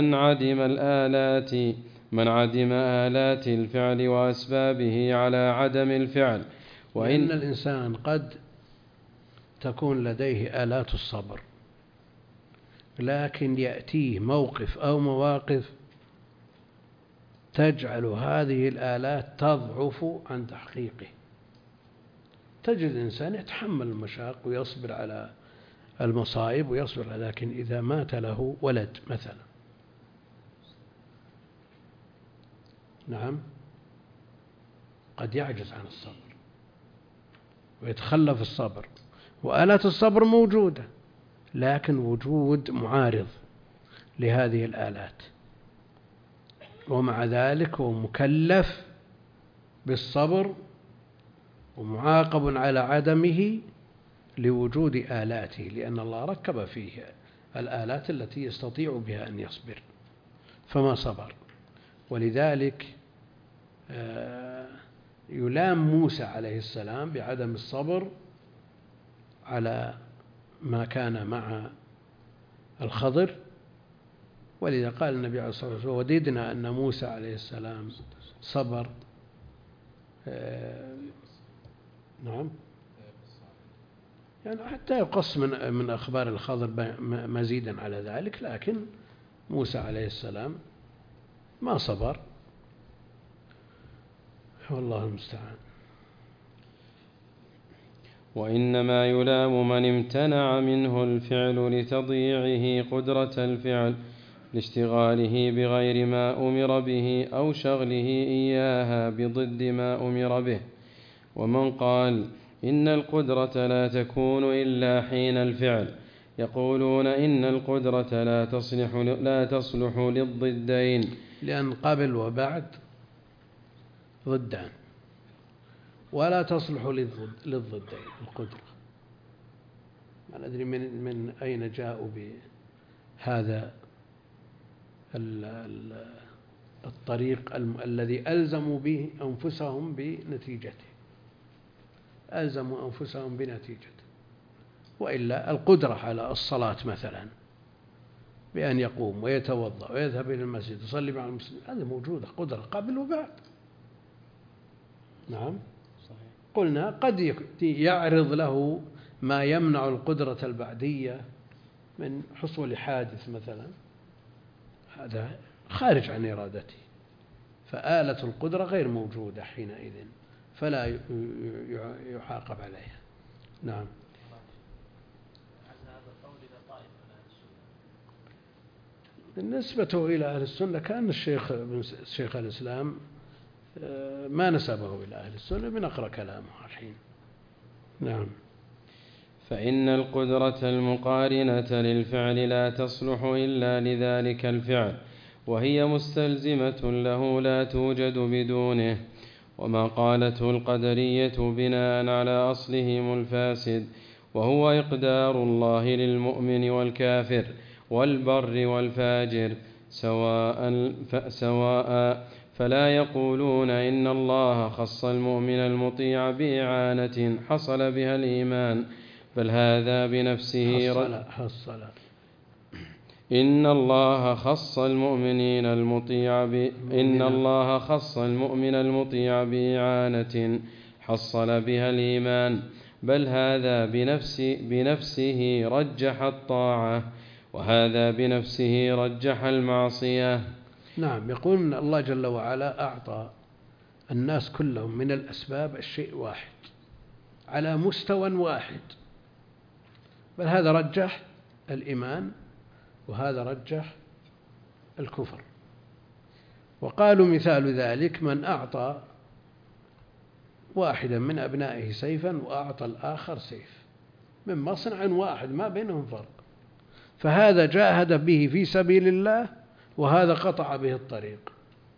من عدم آلات الفعل وأسبابه على عدم الفعل. وإن الإنسان قد تكون لديه آلات الصبر لكن يأتيه موقف أو مواقف تجعل هذه الآلات تضعف عن تحقيقه. تجد الإنسان يتحمل المشاق ويصبر على المصائب ويصبر، لكن إذا مات له ولد مثلا، نعم، قد يعجز عن الصبر ويتخلف الصبر، وآلات الصبر موجودة، لكن وجود معارض لهذه الآلات، ومع ذلك هو مكلف بالصبر ومعاقب على عدمه لوجود آلاته، لأن الله ركب فيه الآلات التي يستطيع بها أن يصبر فما صبر. ولذلك يلام موسى عليه السلام بعدم الصبر على ما كان مع الخضر، ولذا قال النبي عليه الصلاة والسلام: وددنا أن موسى عليه السلام صبر. نعم، يعني حتى يقص من أخبار الخضر مزيدا على ذلك، لكن موسى عليه السلام ما صبر، والله المستعان. وإنما يلام من امتنع منه الفعل لتضييعه قدرة الفعل لاشتغاله بغير ما أمر به أو شغله إياها بضد ما أمر به. ومن قال إن القدرة لا تكون إلا حين الفعل، يقولون إن القدرة لا تصلح للضدين، لأن قبل وبعد ضدان، ولا تصلح للضدين القدرة. ما ندري من أين جاءوا بهذا الطريق الذي ألزموا به أنفسهم بنتيجته، ألزموا أنفسهم بنتيجته. وإلا القدرة على الصلاة مثلا بأن يقوم ويتوضأ ويذهب إلى المسجد يصلي مع المسلمين، هذه موجودة قدرة قبل وبعد. نعم، قلنا قد يعرض له ما يمنع القدرة البعدية من حصول حادث مثلا، هذا خارج عن إرادته، فآلة القدرة غير موجودة حينئذ، فلا يعاقب عليها. نعم. بالنسبة إلى أهل السنة كان الشيخ الإسلام ما نسبه إلى أهل السنة، بنقرأ كلامه الحين. نعم. فإن القدرة المقارنة للفعل لا تصلح إلا لذلك الفعل، وهي مستلزمة له لا توجد بدونه. وما قالته القدرية بناء على أصلهم الفاسد، وهو إقدار الله للمؤمن والكافر والبر والفاجر سواء، فلا يقولون إن الله خص المؤمن المطيع بإعانة حصل بها الإيمان، بل هذا بنفسه إن الله خص المؤمن المطيع بإعانة حصل بها الإيمان، بل هذا بنفسه رجح الطاعة، وهذا بنفسه رجح المعصية. نعم، يقول إن الله جل وعلا أعطى الناس كلهم من الأسباب الشيء واحد على مستوى واحد، بل هذا رجح الإيمان وهذا رجح الكفر. وقالوا مثال ذلك من أعطى واحدا من أبنائه سيفا وأعطى الآخر سيف من مصنع واحد ما بينهم فرق، فهذا جاهد به في سبيل الله وهذا قطع به الطريق.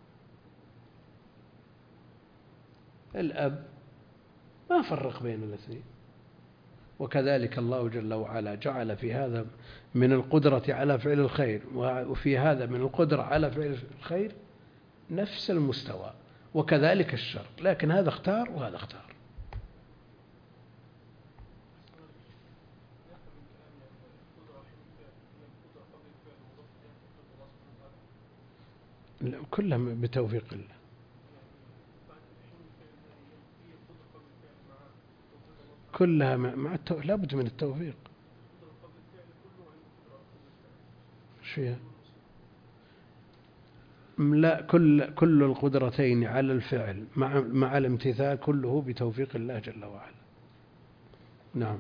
الأب ما فرق بين الاثنين. وكذلك الله جل وعلا جعل في هذا من القدرة على فعل الخير وفي هذا من القدرة على فعل الخير نفس المستوى، وكذلك الشر، لكن هذا اختار وهذا اختار. كلها بتوفيق الله. كلها مع لابد من التوفيق. شيء لا، كل القدرتين على الفعل مع الامتثال كله بتوفيق الله جل وعلا. نعم.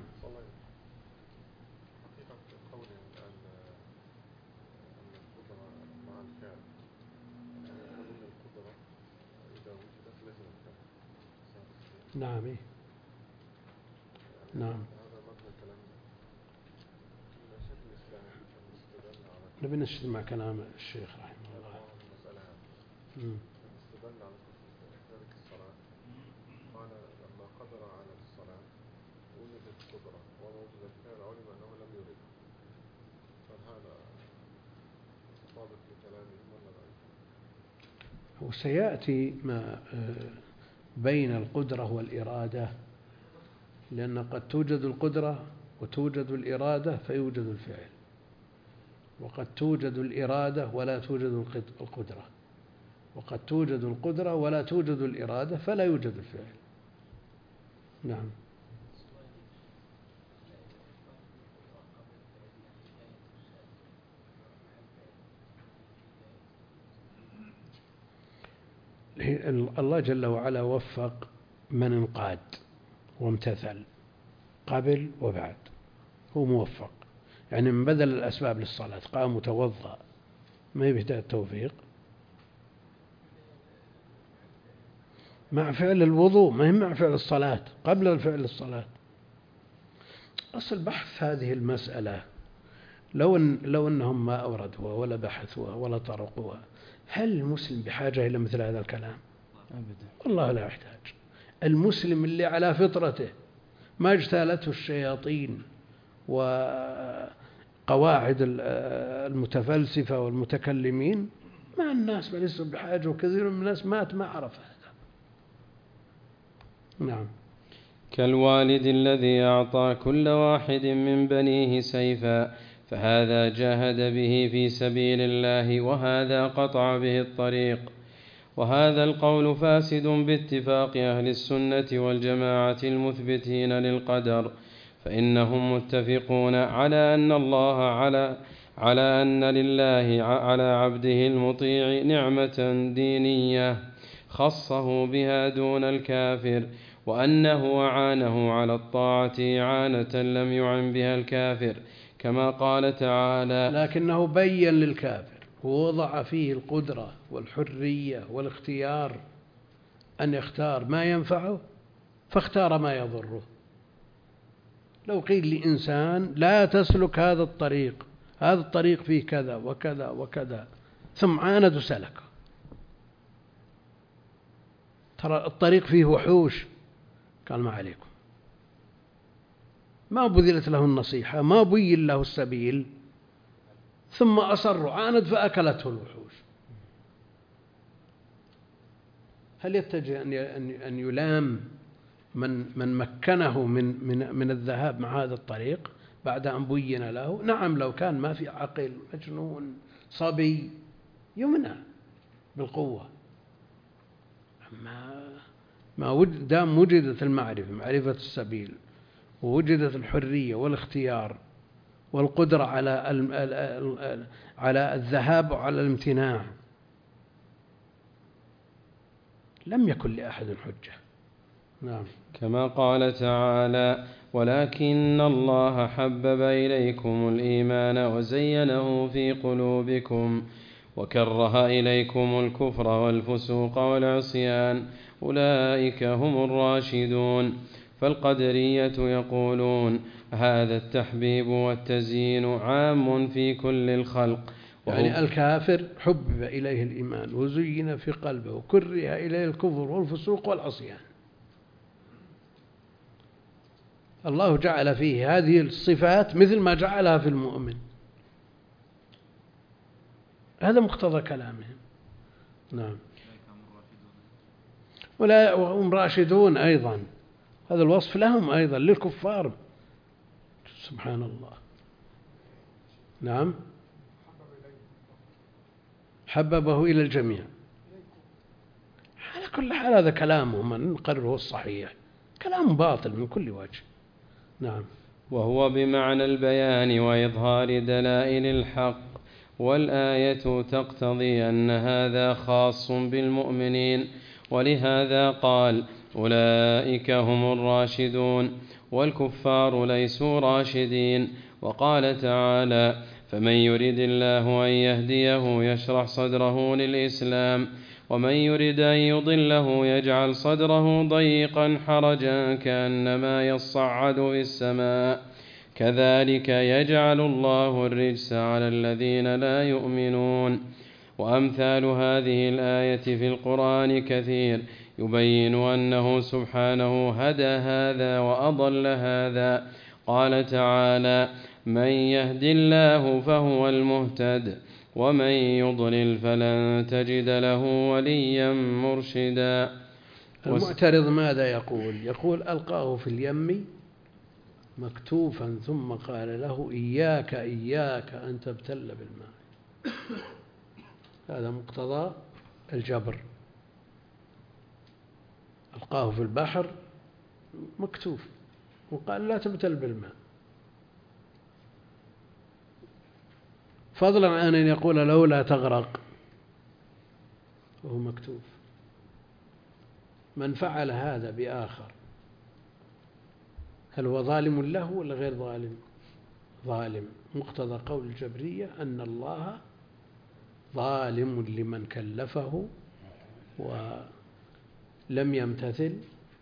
حقيقة قولي الآن أن القدرة مع الفعل، يقولون القدرة إذا وجدت لازم الفعل. نعم. إيه؟ نعم. هذا مبنى كلامنا. شيخ الإسلام استدل على نبي نجتمع كلام الشيخ رحمه الله. المسألة استدل على تارك الصلاة، قال لما قدر على الصلاة وجدت قدرة ووجد الفعل علم أنه لم يرد، فهذا مطابق لكلامهم ولا لا؟ وسيأتي ما بين القدرة والإرادة، لأن قد توجد القدرة وتوجد الإرادة فيوجد الفعل، وقد توجد الإرادة ولا توجد القدرة، وقد توجد القدرة ولا توجد الإرادة فلا يوجد الفعل. نعم. الله جل وعلا وفق من انقاد وامتثل قبل وبعد، هو موفق. يعني من بذل الأسباب للصلاة قام وتوضأ، ما يبدأ التوفيق مع فعل الوضوء، ما هي مع فعل الصلاة، قبل الفعل الصلاة. أصل بحث هذه المسألة لو أنهم ما أوردوها ولا بحثوها ولا طرقوها، هل المسلم بحاجة إلى مثل هذا الكلام؟ أبدا. والله لا يحتاج. المسلم اللي على فطرته ما اجتالته الشياطين وقواعد المتفلسفة والمتكلمين، مع الناس ليسوا بحاجة، وكثير من الناس مات ما عرف هذا. نعم. كالوالد الذي أعطى كل واحد من بنيه سيفا، فهذا جاهد به في سبيل الله، وهذا قطع به الطريق. وهذا القول فاسد باتفاق أهل السنة والجماعة المثبتين للقدر، فإنهم متفقون على أن الله على أن لله على عبده المطيع نعمة دينية خصه بها دون الكافر، وأنه أعانه على الطاعة إعانة لم يعن بها الكافر، كما قال تعالى: لكنه بين للكافر ووضع فيه القدرة والحرية والاختيار، أن يختار ما ينفعه فاختار ما يضره. لو قيل لإنسان لا تسلك هذا الطريق، هذا الطريق فيه كذا وكذا وكذا، ثم عاند سلكه، ترى الطريق فيه وحوش، قال ما عليكم، ما بذلت له النصيحة، ما بين له السبيل، ثم أصر عاند فأكلته الوحوش. هل يتجه أن يلام من مكنه من الذهاب مع هذا الطريق بعد أن بين له؟ نعم، لو كان ما في عقل، مجنون، صبي، يمنع بالقوة. ما دام وجدت المعرفة، معرفة السبيل، ووجدت الحرية والاختيار والقدرة على الذهاب وعلى الامتناع، لم يكن لأحد حجة. نعم. كما قال تعالى: ولكن الله حبب إليكم الإيمان وزينه في قلوبكم وكره إليكم الكفر والفسوق والعصيان أولئك هم الراشدون. فالقدرية يقولون هذا التحبيب والتزيين عام في كل الخلق، يعني الكافر حبب إليه الإيمان وزين في قلبه وكره إليه الكفر والفسوق والعصيان. الله جعل فيه هذه الصفات مثل ما جعلها في المؤمن، هذا مقتضى كلامهم. نعم. وهم راشدون أيضا، هذا الوصف لهم أيضا للكفار. سبحان الله. نعم. حببه إلى الجميع. على كل حال هذا كلامهم من نقرره الصحيح، كلام باطل من كل وجه. نعم. وهو بمعنى البيان وإظهار دلائل الحق والآية تقتضي أن هذا خاص بالمؤمنين، ولهذا قال أولئك هم الراشدون، والكفار ليسوا راشدين. وقال تعالى فمن يرد الله أن يهديه يشرح صدره للإسلام، ومن يرد أن يضله يجعل صدره ضيقا حرجا كأنما يصعد في السماء، كذلك يجعل الله الرجس على الذين لا يؤمنون. وأمثال هذه الآية في القرآن كثير يبين أنه سبحانه هدى هذا وأضل هذا. قال تعالى من يهد الله فهو المهتد، ومن يضلل فلن تجد له وليا مرشدا. المعترض ماذا يقول؟ يقول ألقاه في اليم مكتوفا ثم قال له إياك أن تبتل بالماء. هذا مقتضى الجبر. ألقاه في البحر مكتوف وقال لا تبتل بالماء، فضلا عن أن يقول له لا تغرق وهو مكتوف. من فعل هذا بآخر هل هو ظالم له ولا غير ظالم؟ ظالم. مقتضى قول الجبرية أن الله ظالم لمن كلفه ولم يمتثل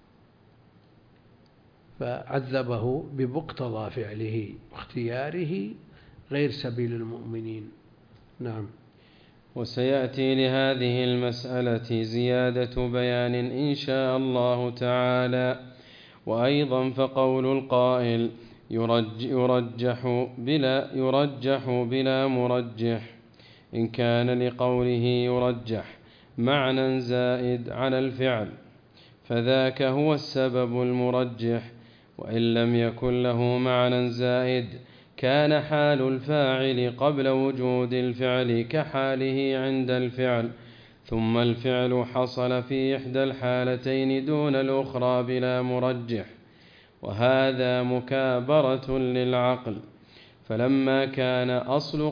فعذبه بمقتضى فعله واختياره غير سبيل المؤمنين. نعم. وسيأتي لهذه المسألة زيادة بيان إن شاء الله تعالى. وأيضا فقول القائل يرجح بلا مرجح إن كان لقوله يرجح معنى زائد على الفعل فذاك هو السبب المرجح، وإن لم يكن له معنى زائد كان حال الفاعل قبل وجود الفعل كحاله عند الفعل، ثم الفعل حصل في إحدى الحالتين دون الأخرى بلا مرجح، وهذا مكابرة للعقل. فلما كان أصل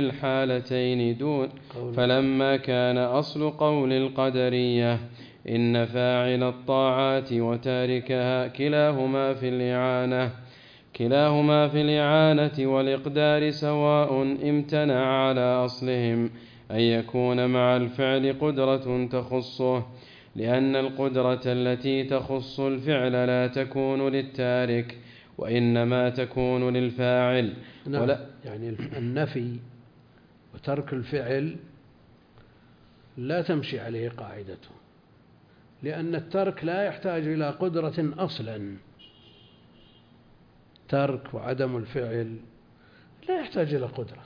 قول القدرية إن فاعل الطاعات وتاركها كلاهما في الإعانة والإقدار سواء امتنع على أصلهم أن يكون مع الفعل قدرة تخصه، لأن القدرة التي تخص الفعل لا تكون للتارك وإنما تكون للفاعل. نعم. يعني النفي وترك الفعل لا تمشي عليه قاعدته، لأن الترك لا يحتاج إلى قدرة أصلا. ترك وعدم الفعل لا يحتاج إلى قدرة.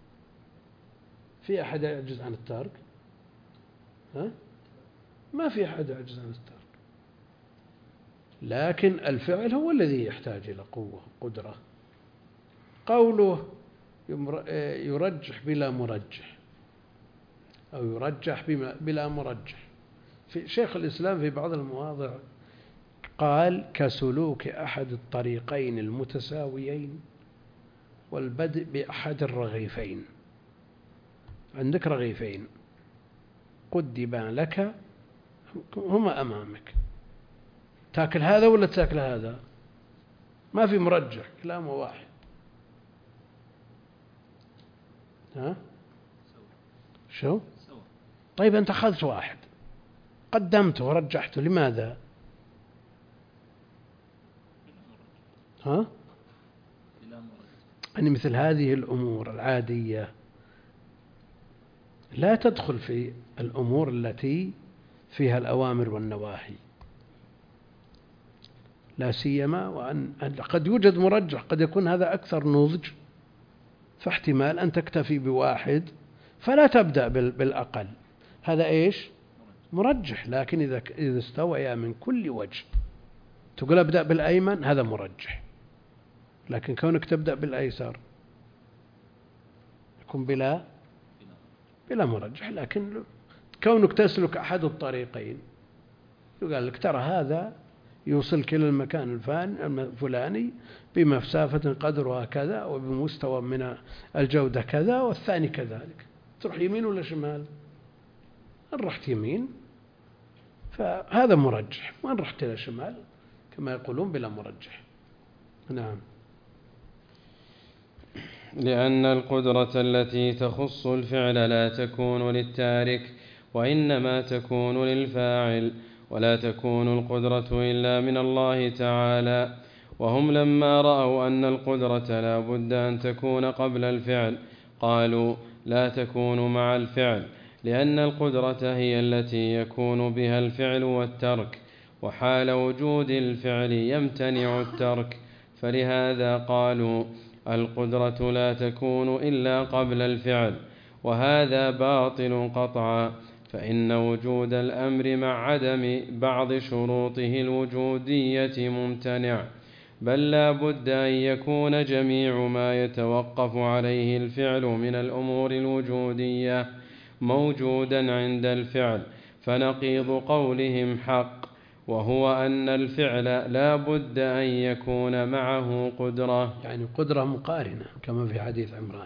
في أحد يعجز عن الترك؟ ما في أحد يعجز عن الترك، لكن الفعل هو الذي يحتاج إلى قوة قدرة. قوله يرجح بلا مرجح أو يرجح بلا مرجح، في شيخ الإسلام في بعض المواضع قال كسلوك أحد الطريقين المتساويين والبدء بأحد الرغيفين. عندك رغيفين قدما لك هما أمامك، تاكل هذا ولا تاكل هذا؟ ما في مرجح، كلامه واحد. شو؟ طيب أنت أخذت واحد قدمته ورجحته، لماذا؟ يعني مثل هذه الأمور العادية لا تدخل في الأمور التي فيها الأوامر والنواهي، لا سيما وأن قد يوجد مرجح، قد يكون هذا أكثر نضج، فاحتمال أن تكتفي بواحد فلا تبدأ بالأقل، هذا إيش؟ مرجح. لكن إذا استوى من كل وجه تقول أبدأ بالأيمن، هذا مرجح. لكن كونك تبدأ بالأيسر يكون بلا مرجح. لكن كونك تسلك أحد الطريقين يقال لك ترى هذا يوصلك إلى المكان الفلاني بمسافة قدرها كذا وبمستوى من الجودة كذا، والثاني كذلك. تروح يمين ولا شمال؟ إن رحت يمين فهذا مرجح، وإن رحت إلى شمال كما يقولون بلا مرجح. نعم. لأن القدرة التي تخص الفعل لا تكون للتارك، وإنما تكون للفاعل، ولا تكون القدرة إلا من الله تعالى. وهم لما رأوا أن القدرة لا بد أن تكون قبل الفعل قالوا لا تكون مع الفعل، لأن القدرة هي التي يكون بها الفعل والترك، وحال وجود الفعل يمتنع الترك، فلهذا قالوا القدرة لا تكون إلا قبل الفعل، وهذا باطل قطعا، فإن وجود الأمر مع عدم بعض شروطه الوجودية ممتنع، بل لا بد أن يكون جميع ما يتوقف عليه الفعل من الأمور الوجودية موجودا عند الفعل، فنقيض قولهم حق، وهو أن الفعل لا بد أن يكون معه قدرة، يعني قدرة مقارنة كما في حديث عمران،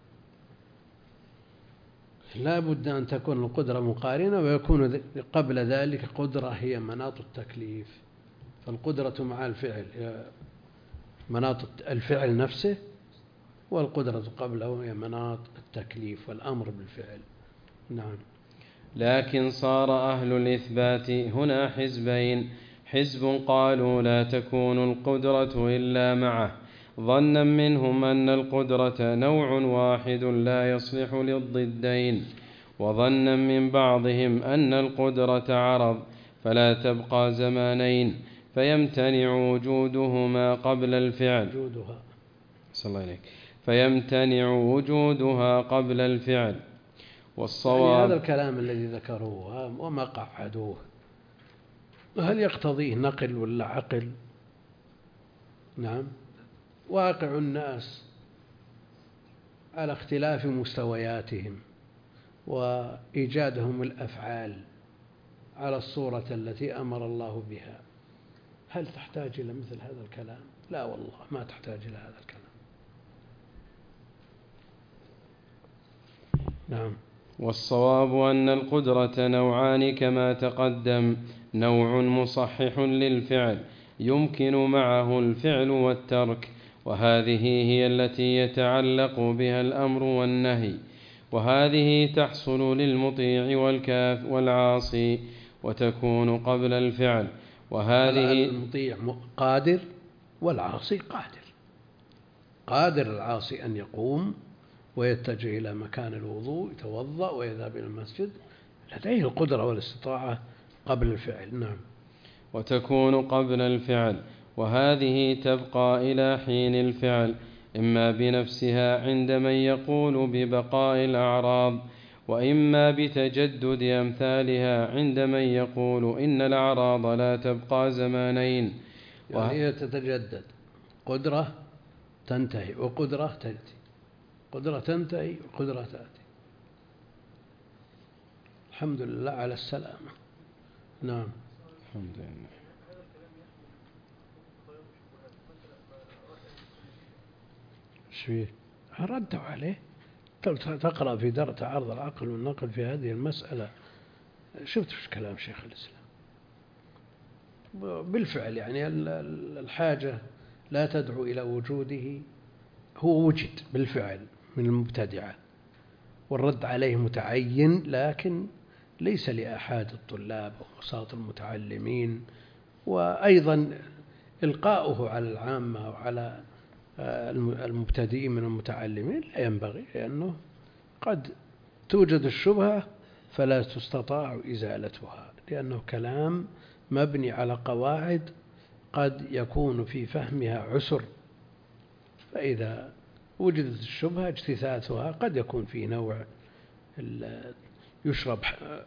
لا بد أن تكون القدرة مقارنة، ويكون قبل ذلك قدرة هي مناط التكليف. فالقدرة مع الفعل هي مناط الفعل نفسه، والقدرة قبله هي مناط التكليف والأمر بالفعل. نعم. لكن صار أهل الإثبات هنا حزبين: حزب قالوا لا تكون القدرة إلا معه، ظنا منهم أن القدرة نوع واحد لا يصلح للضدين، وظنا من بعضهم أن القدرة عرض فلا تبقى زمانين، فيمتنع وجودهما قبل الفعل، فيمتنع وجودها قبل الفعل. والصواب يعني هذا الكلام الذي ذكروه وما قعدوه، هل يقتضيه نقل ولا عقل؟ نعم. واقع الناس على اختلاف مستوياتهم وإيجادهم الأفعال على الصورة التي أمر الله بها، هل تحتاج إلى مثل هذا الكلام؟ لا والله ما تحتاج إلى هذا الكلام. نعم. والصواب أن القدرة نوعان كما تقدم: نوع مصحح للفعل يمكن معه الفعل والترك، وهذه هي التي يتعلق بها الأمر والنهي، وهذه تحصل للمطيع والعاصي وتكون قبل الفعل. وهذه المطيع قادر والعاصي قادر العاصي أن يقوم ويتجه إلى مكان الوضوء، يتوضأ ويذهب إلى المسجد، لديه القدرة والاستطاعة قبل الفعل. نعم. وتكون قبل الفعل، وهذه تبقى إلى حين الفعل، إما بنفسها عند من يقول ببقاء الأعراض، وإما بتجدد أمثالها عند من يقول إن الأعراض لا تبقى زمانين. يعني هي تتجدد، قدرة تنتهي وقدرة تأتي، قدرة تنتهي وقدرة تأتي. الحمد لله على السلامة. نعم. الحمد لله. شويه ردوا عليه، تقرأ في درء تعارض العقل والنقل في هذه المسألة، شفت في كلام شيخ الإسلام بالفعل. يعني الحاجة لا تدعو إلى وجوده، هو وجد بالفعل من المبتدعة، والرد عليه متعين، لكن ليس لأحد الطلاب ووساط المتعلمين، وأيضا إلقاؤه على العامة وعلى المبتدئين من المتعلمين لا ينبغي، لأنه قد توجد الشبهة فلا تستطاع إزالتها، لأنه كلام مبني على قواعد قد يكون في فهمها عسر، فإذا وجدت الشبهة اجتثاثها قد يكون في نوع يشرب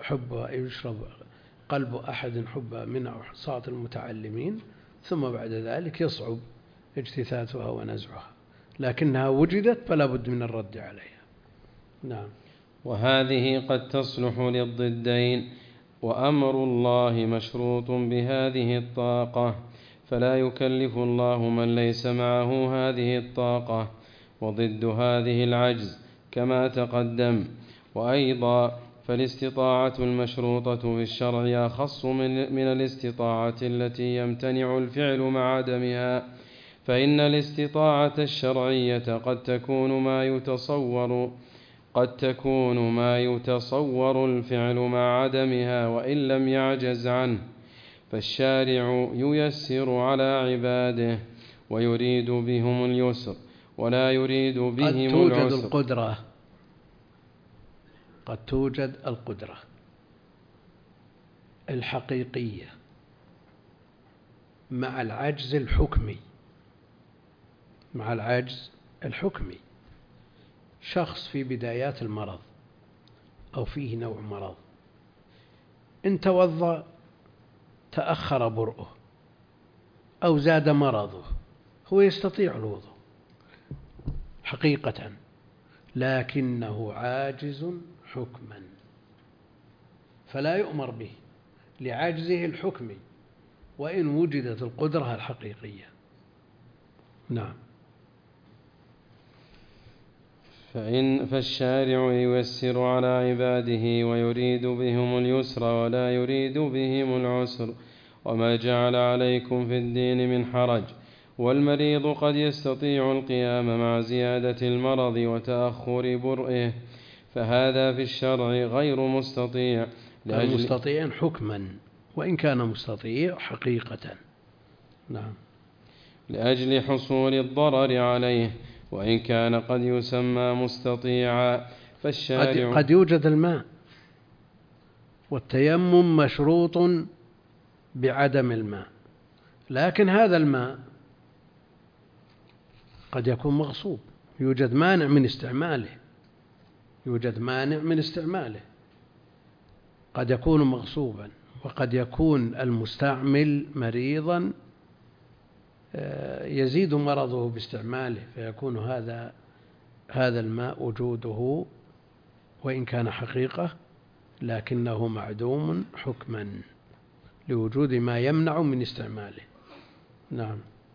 قلب أحد حب من أوساط المتعلمين، ثم بعد ذلك يصعب اجتثاثها ونزعها، لكنها وجدت فلا بد من الرد عليها. نعم. وهذه قد تصلح للضدين، وأمر الله مشروط بهذه الطاقة، فلا يكلف الله من ليس معه هذه الطاقة، وضد هذه العجز كما تقدم. وأيضا فالاستطاعة المشروطة في الشرع أخص من الاستطاعة التي يمتنع الفعل مع عدمها، فإن الاستطاعة الشرعية قد تكون ما يتصور الفعل مع عدمها وإن لم يعجز عنه، فالشارع ييسر على عباده ويريد بهم اليسر ولا يريد بهم العسر. قد توجد القدرة الحقيقية مع العجز الحكمي. شخص في بدايات المرض أو فيه نوع مرض، إن توضأ تأخر برؤه أو زاد مرضه، هو يستطيع الوضوء حقيقة، لكنه عاجز حكما، فلا يؤمر به لعجزه الحكمي وإن وجدت القدرة الحقيقية. نعم. فالشارع ييسر على عباده ويريد بهم اليسر ولا يريد بهم العسر، وما جعل عليكم في الدين من حرج. والمريض قد يستطيع القيام مع زيادة المرض وتأخر برئه، فهذا في الشرع غير مستطيع مستطيع حكما وإن كان مستطيع حقيقة. نعم. لأجل حصول الضرر عليه، وإن كان قد يسمى مستطيعا، فالشارع قد يوجد الماء والتيمم مشروط بعدم الماء، لكن هذا الماء قد يكون مغصوب، يوجد مانع من استعماله، قد يكون مغصوبا، وقد يكون المستعمل مريضا يزيد مرضه باستعماله، فيكون هذا الماء وجوده وإن كان حقيقة لكنه معدوم حكما لوجود ما يمنع من استعماله. نعم.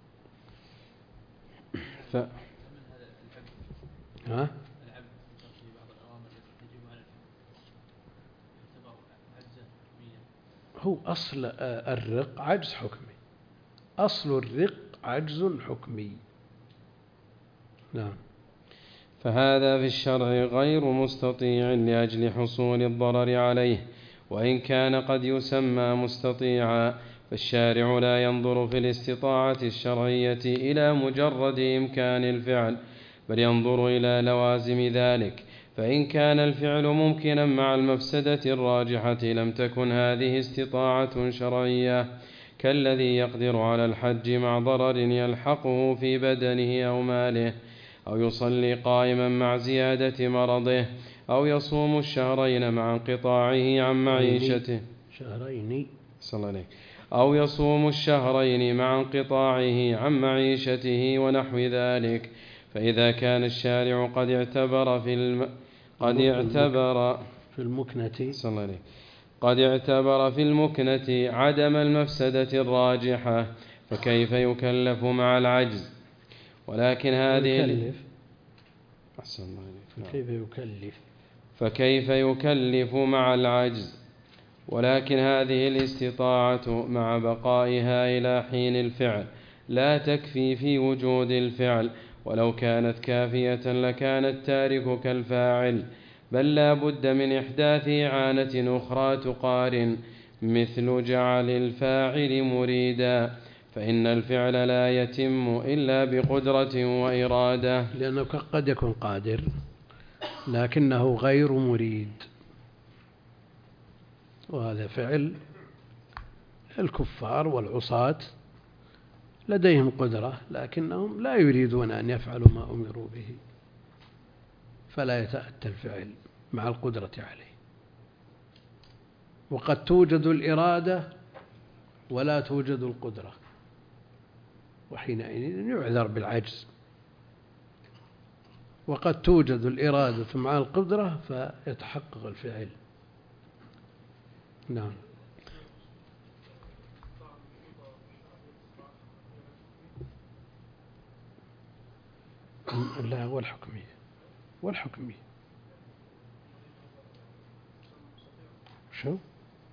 هو أصل الرق عجز حكمي، أصل الرق عجز حكمي. نعم. فهذا في الشرع غير مستطيع لأجل حصول الضرر عليه، وإن كان قد يسمى مستطيعا، فالشارع لا ينظر في الاستطاعة الشرعية إلى مجرد إمكان الفعل، بل ينظر إلى لوازم ذلك، فإن كان الفعل ممكنا مع المفسدة الراجحة لم تكن هذه استطاعة شرعية، كالذي يقدر على الحج مع ضرر يلحقه في بدنه أو ماله، أو يصلي قائما مع زيادة مرضه، أو يصوم الشهرين مع انقطاعه عن معيشته أو يصوم الشهرين مع انقطاعه عن معيشته ونحو ذلك. فإذا كان الشارع قد اعتبر في المكنة عدم المفسدة الراجحة، فكيف يكلف مع العجز؟ ولكن فكيف يكلف مع العجز؟ ولكن هذه الاستطاعة مع بقائها إلى حين الفعل لا تكفي في وجود الفعل، ولو كانت كافية لكان التارك كالفاعل، بل لا بد من إحداث إعانة أخرى تقارن، مثل جعل الفاعل مريدا، فإن الفعل لا يتم إلا بقدرة وإرادة، لأنه قد يكون قادر لكنه غير مريد، وهذا فعل الكفار والعصاة، لديهم قدرة لكنهم لا يريدون أن يفعلوا ما أمروا به، فلا يتأتى الفعل مع القدرة عليه. وقد توجد الإرادة ولا توجد القدرة، وحينئذ يعذر بالعجز. وقد توجد الإرادة مع القدرة فيتحقق الفعل. نعم. لا، والحكمية شو؟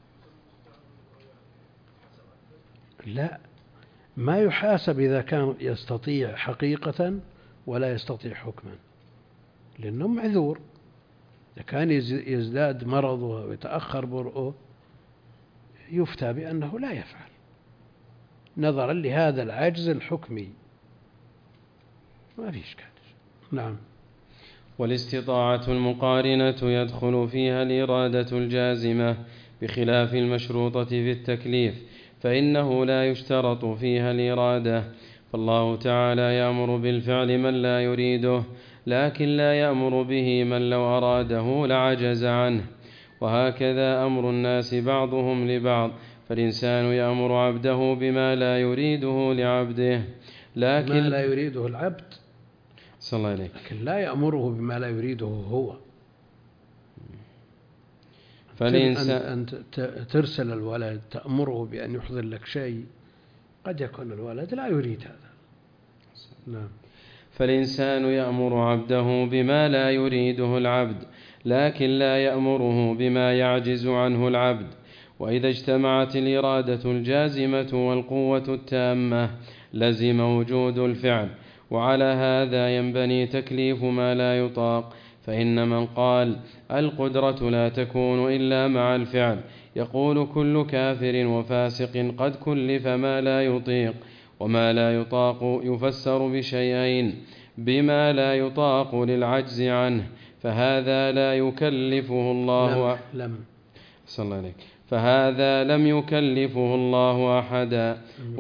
لا، ما يحاسب إذا كان يستطيع حقيقة ولا يستطيع حكما، لأنه معذور. إذا كان يزداد مرضه ويتأخر برؤه يفتى بأنه لا يفعل نظرا لهذا العجز الحكمي، ما في إشكال. نعم. والاستطاعة المقارنة يدخل فيها الإرادة الجازمة بخلاف المشروطة في التكليف، فإنه لا يشترط فيها الإرادة. فالله تعالى يأمر بالفعل من لا يريده، لكن لا يأمر به من لو أراده لعجز عنه. وهكذا أمر الناس بعضهم لبعض، فالإنسان يأمر عبده بما لا يريده لعبده، لكن ما لا يريده العبد صلى الله عليه، لكن لا يأمره بما لا يريده هو. أنت ترسل الولد تأمره بأن يحضر لك شيء، قد يكون الولد لا يريد هذا. نعم. فالإنسان يأمر عبده بما لا يريده العبد، لكن لا يأمره بما يعجز عنه العبد. وإذا اجتمعت الإرادة الجازمة والقوة التامة لزم وجود الفعل، وعلى هذا ينبني تكليف ما لا يطاق. فإن من قال القدرة لا تكون إلا مع الفعل يقول كل كافر وفاسق قد كلف ما لا يطيق. وما لا يطاق يفسر بشيئين: بما لا يطاق للعجز عنه، فهذا لا يكلفه الله صلى الله عليه، فهذا لم يكلفه الله أحدا،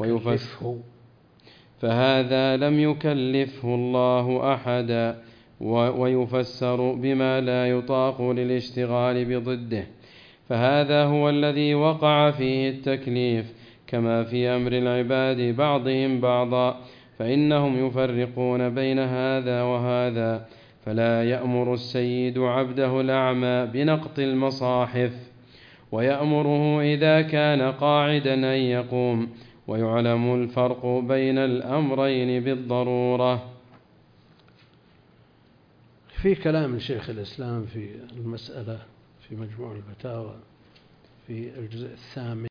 فهذا لم يكلفه الله أحدا، ويفسر بما لا يطاق للاشتغال بضده، فهذا هو الذي وقع فيه التكليف، كما في أمر العباد بعضهم بعضا، فإنهم يفرقون بين هذا وهذا. فلا يأمر السيد عبده الأعمى بنقط المصاحف، ويأمره إذا كان قاعدا أن يقوم، ويعلم الفرق بين الأمرين بالضرورة. في كلام شيخ الإسلام في المسألة في مجموع الفتاوى في الجزء 8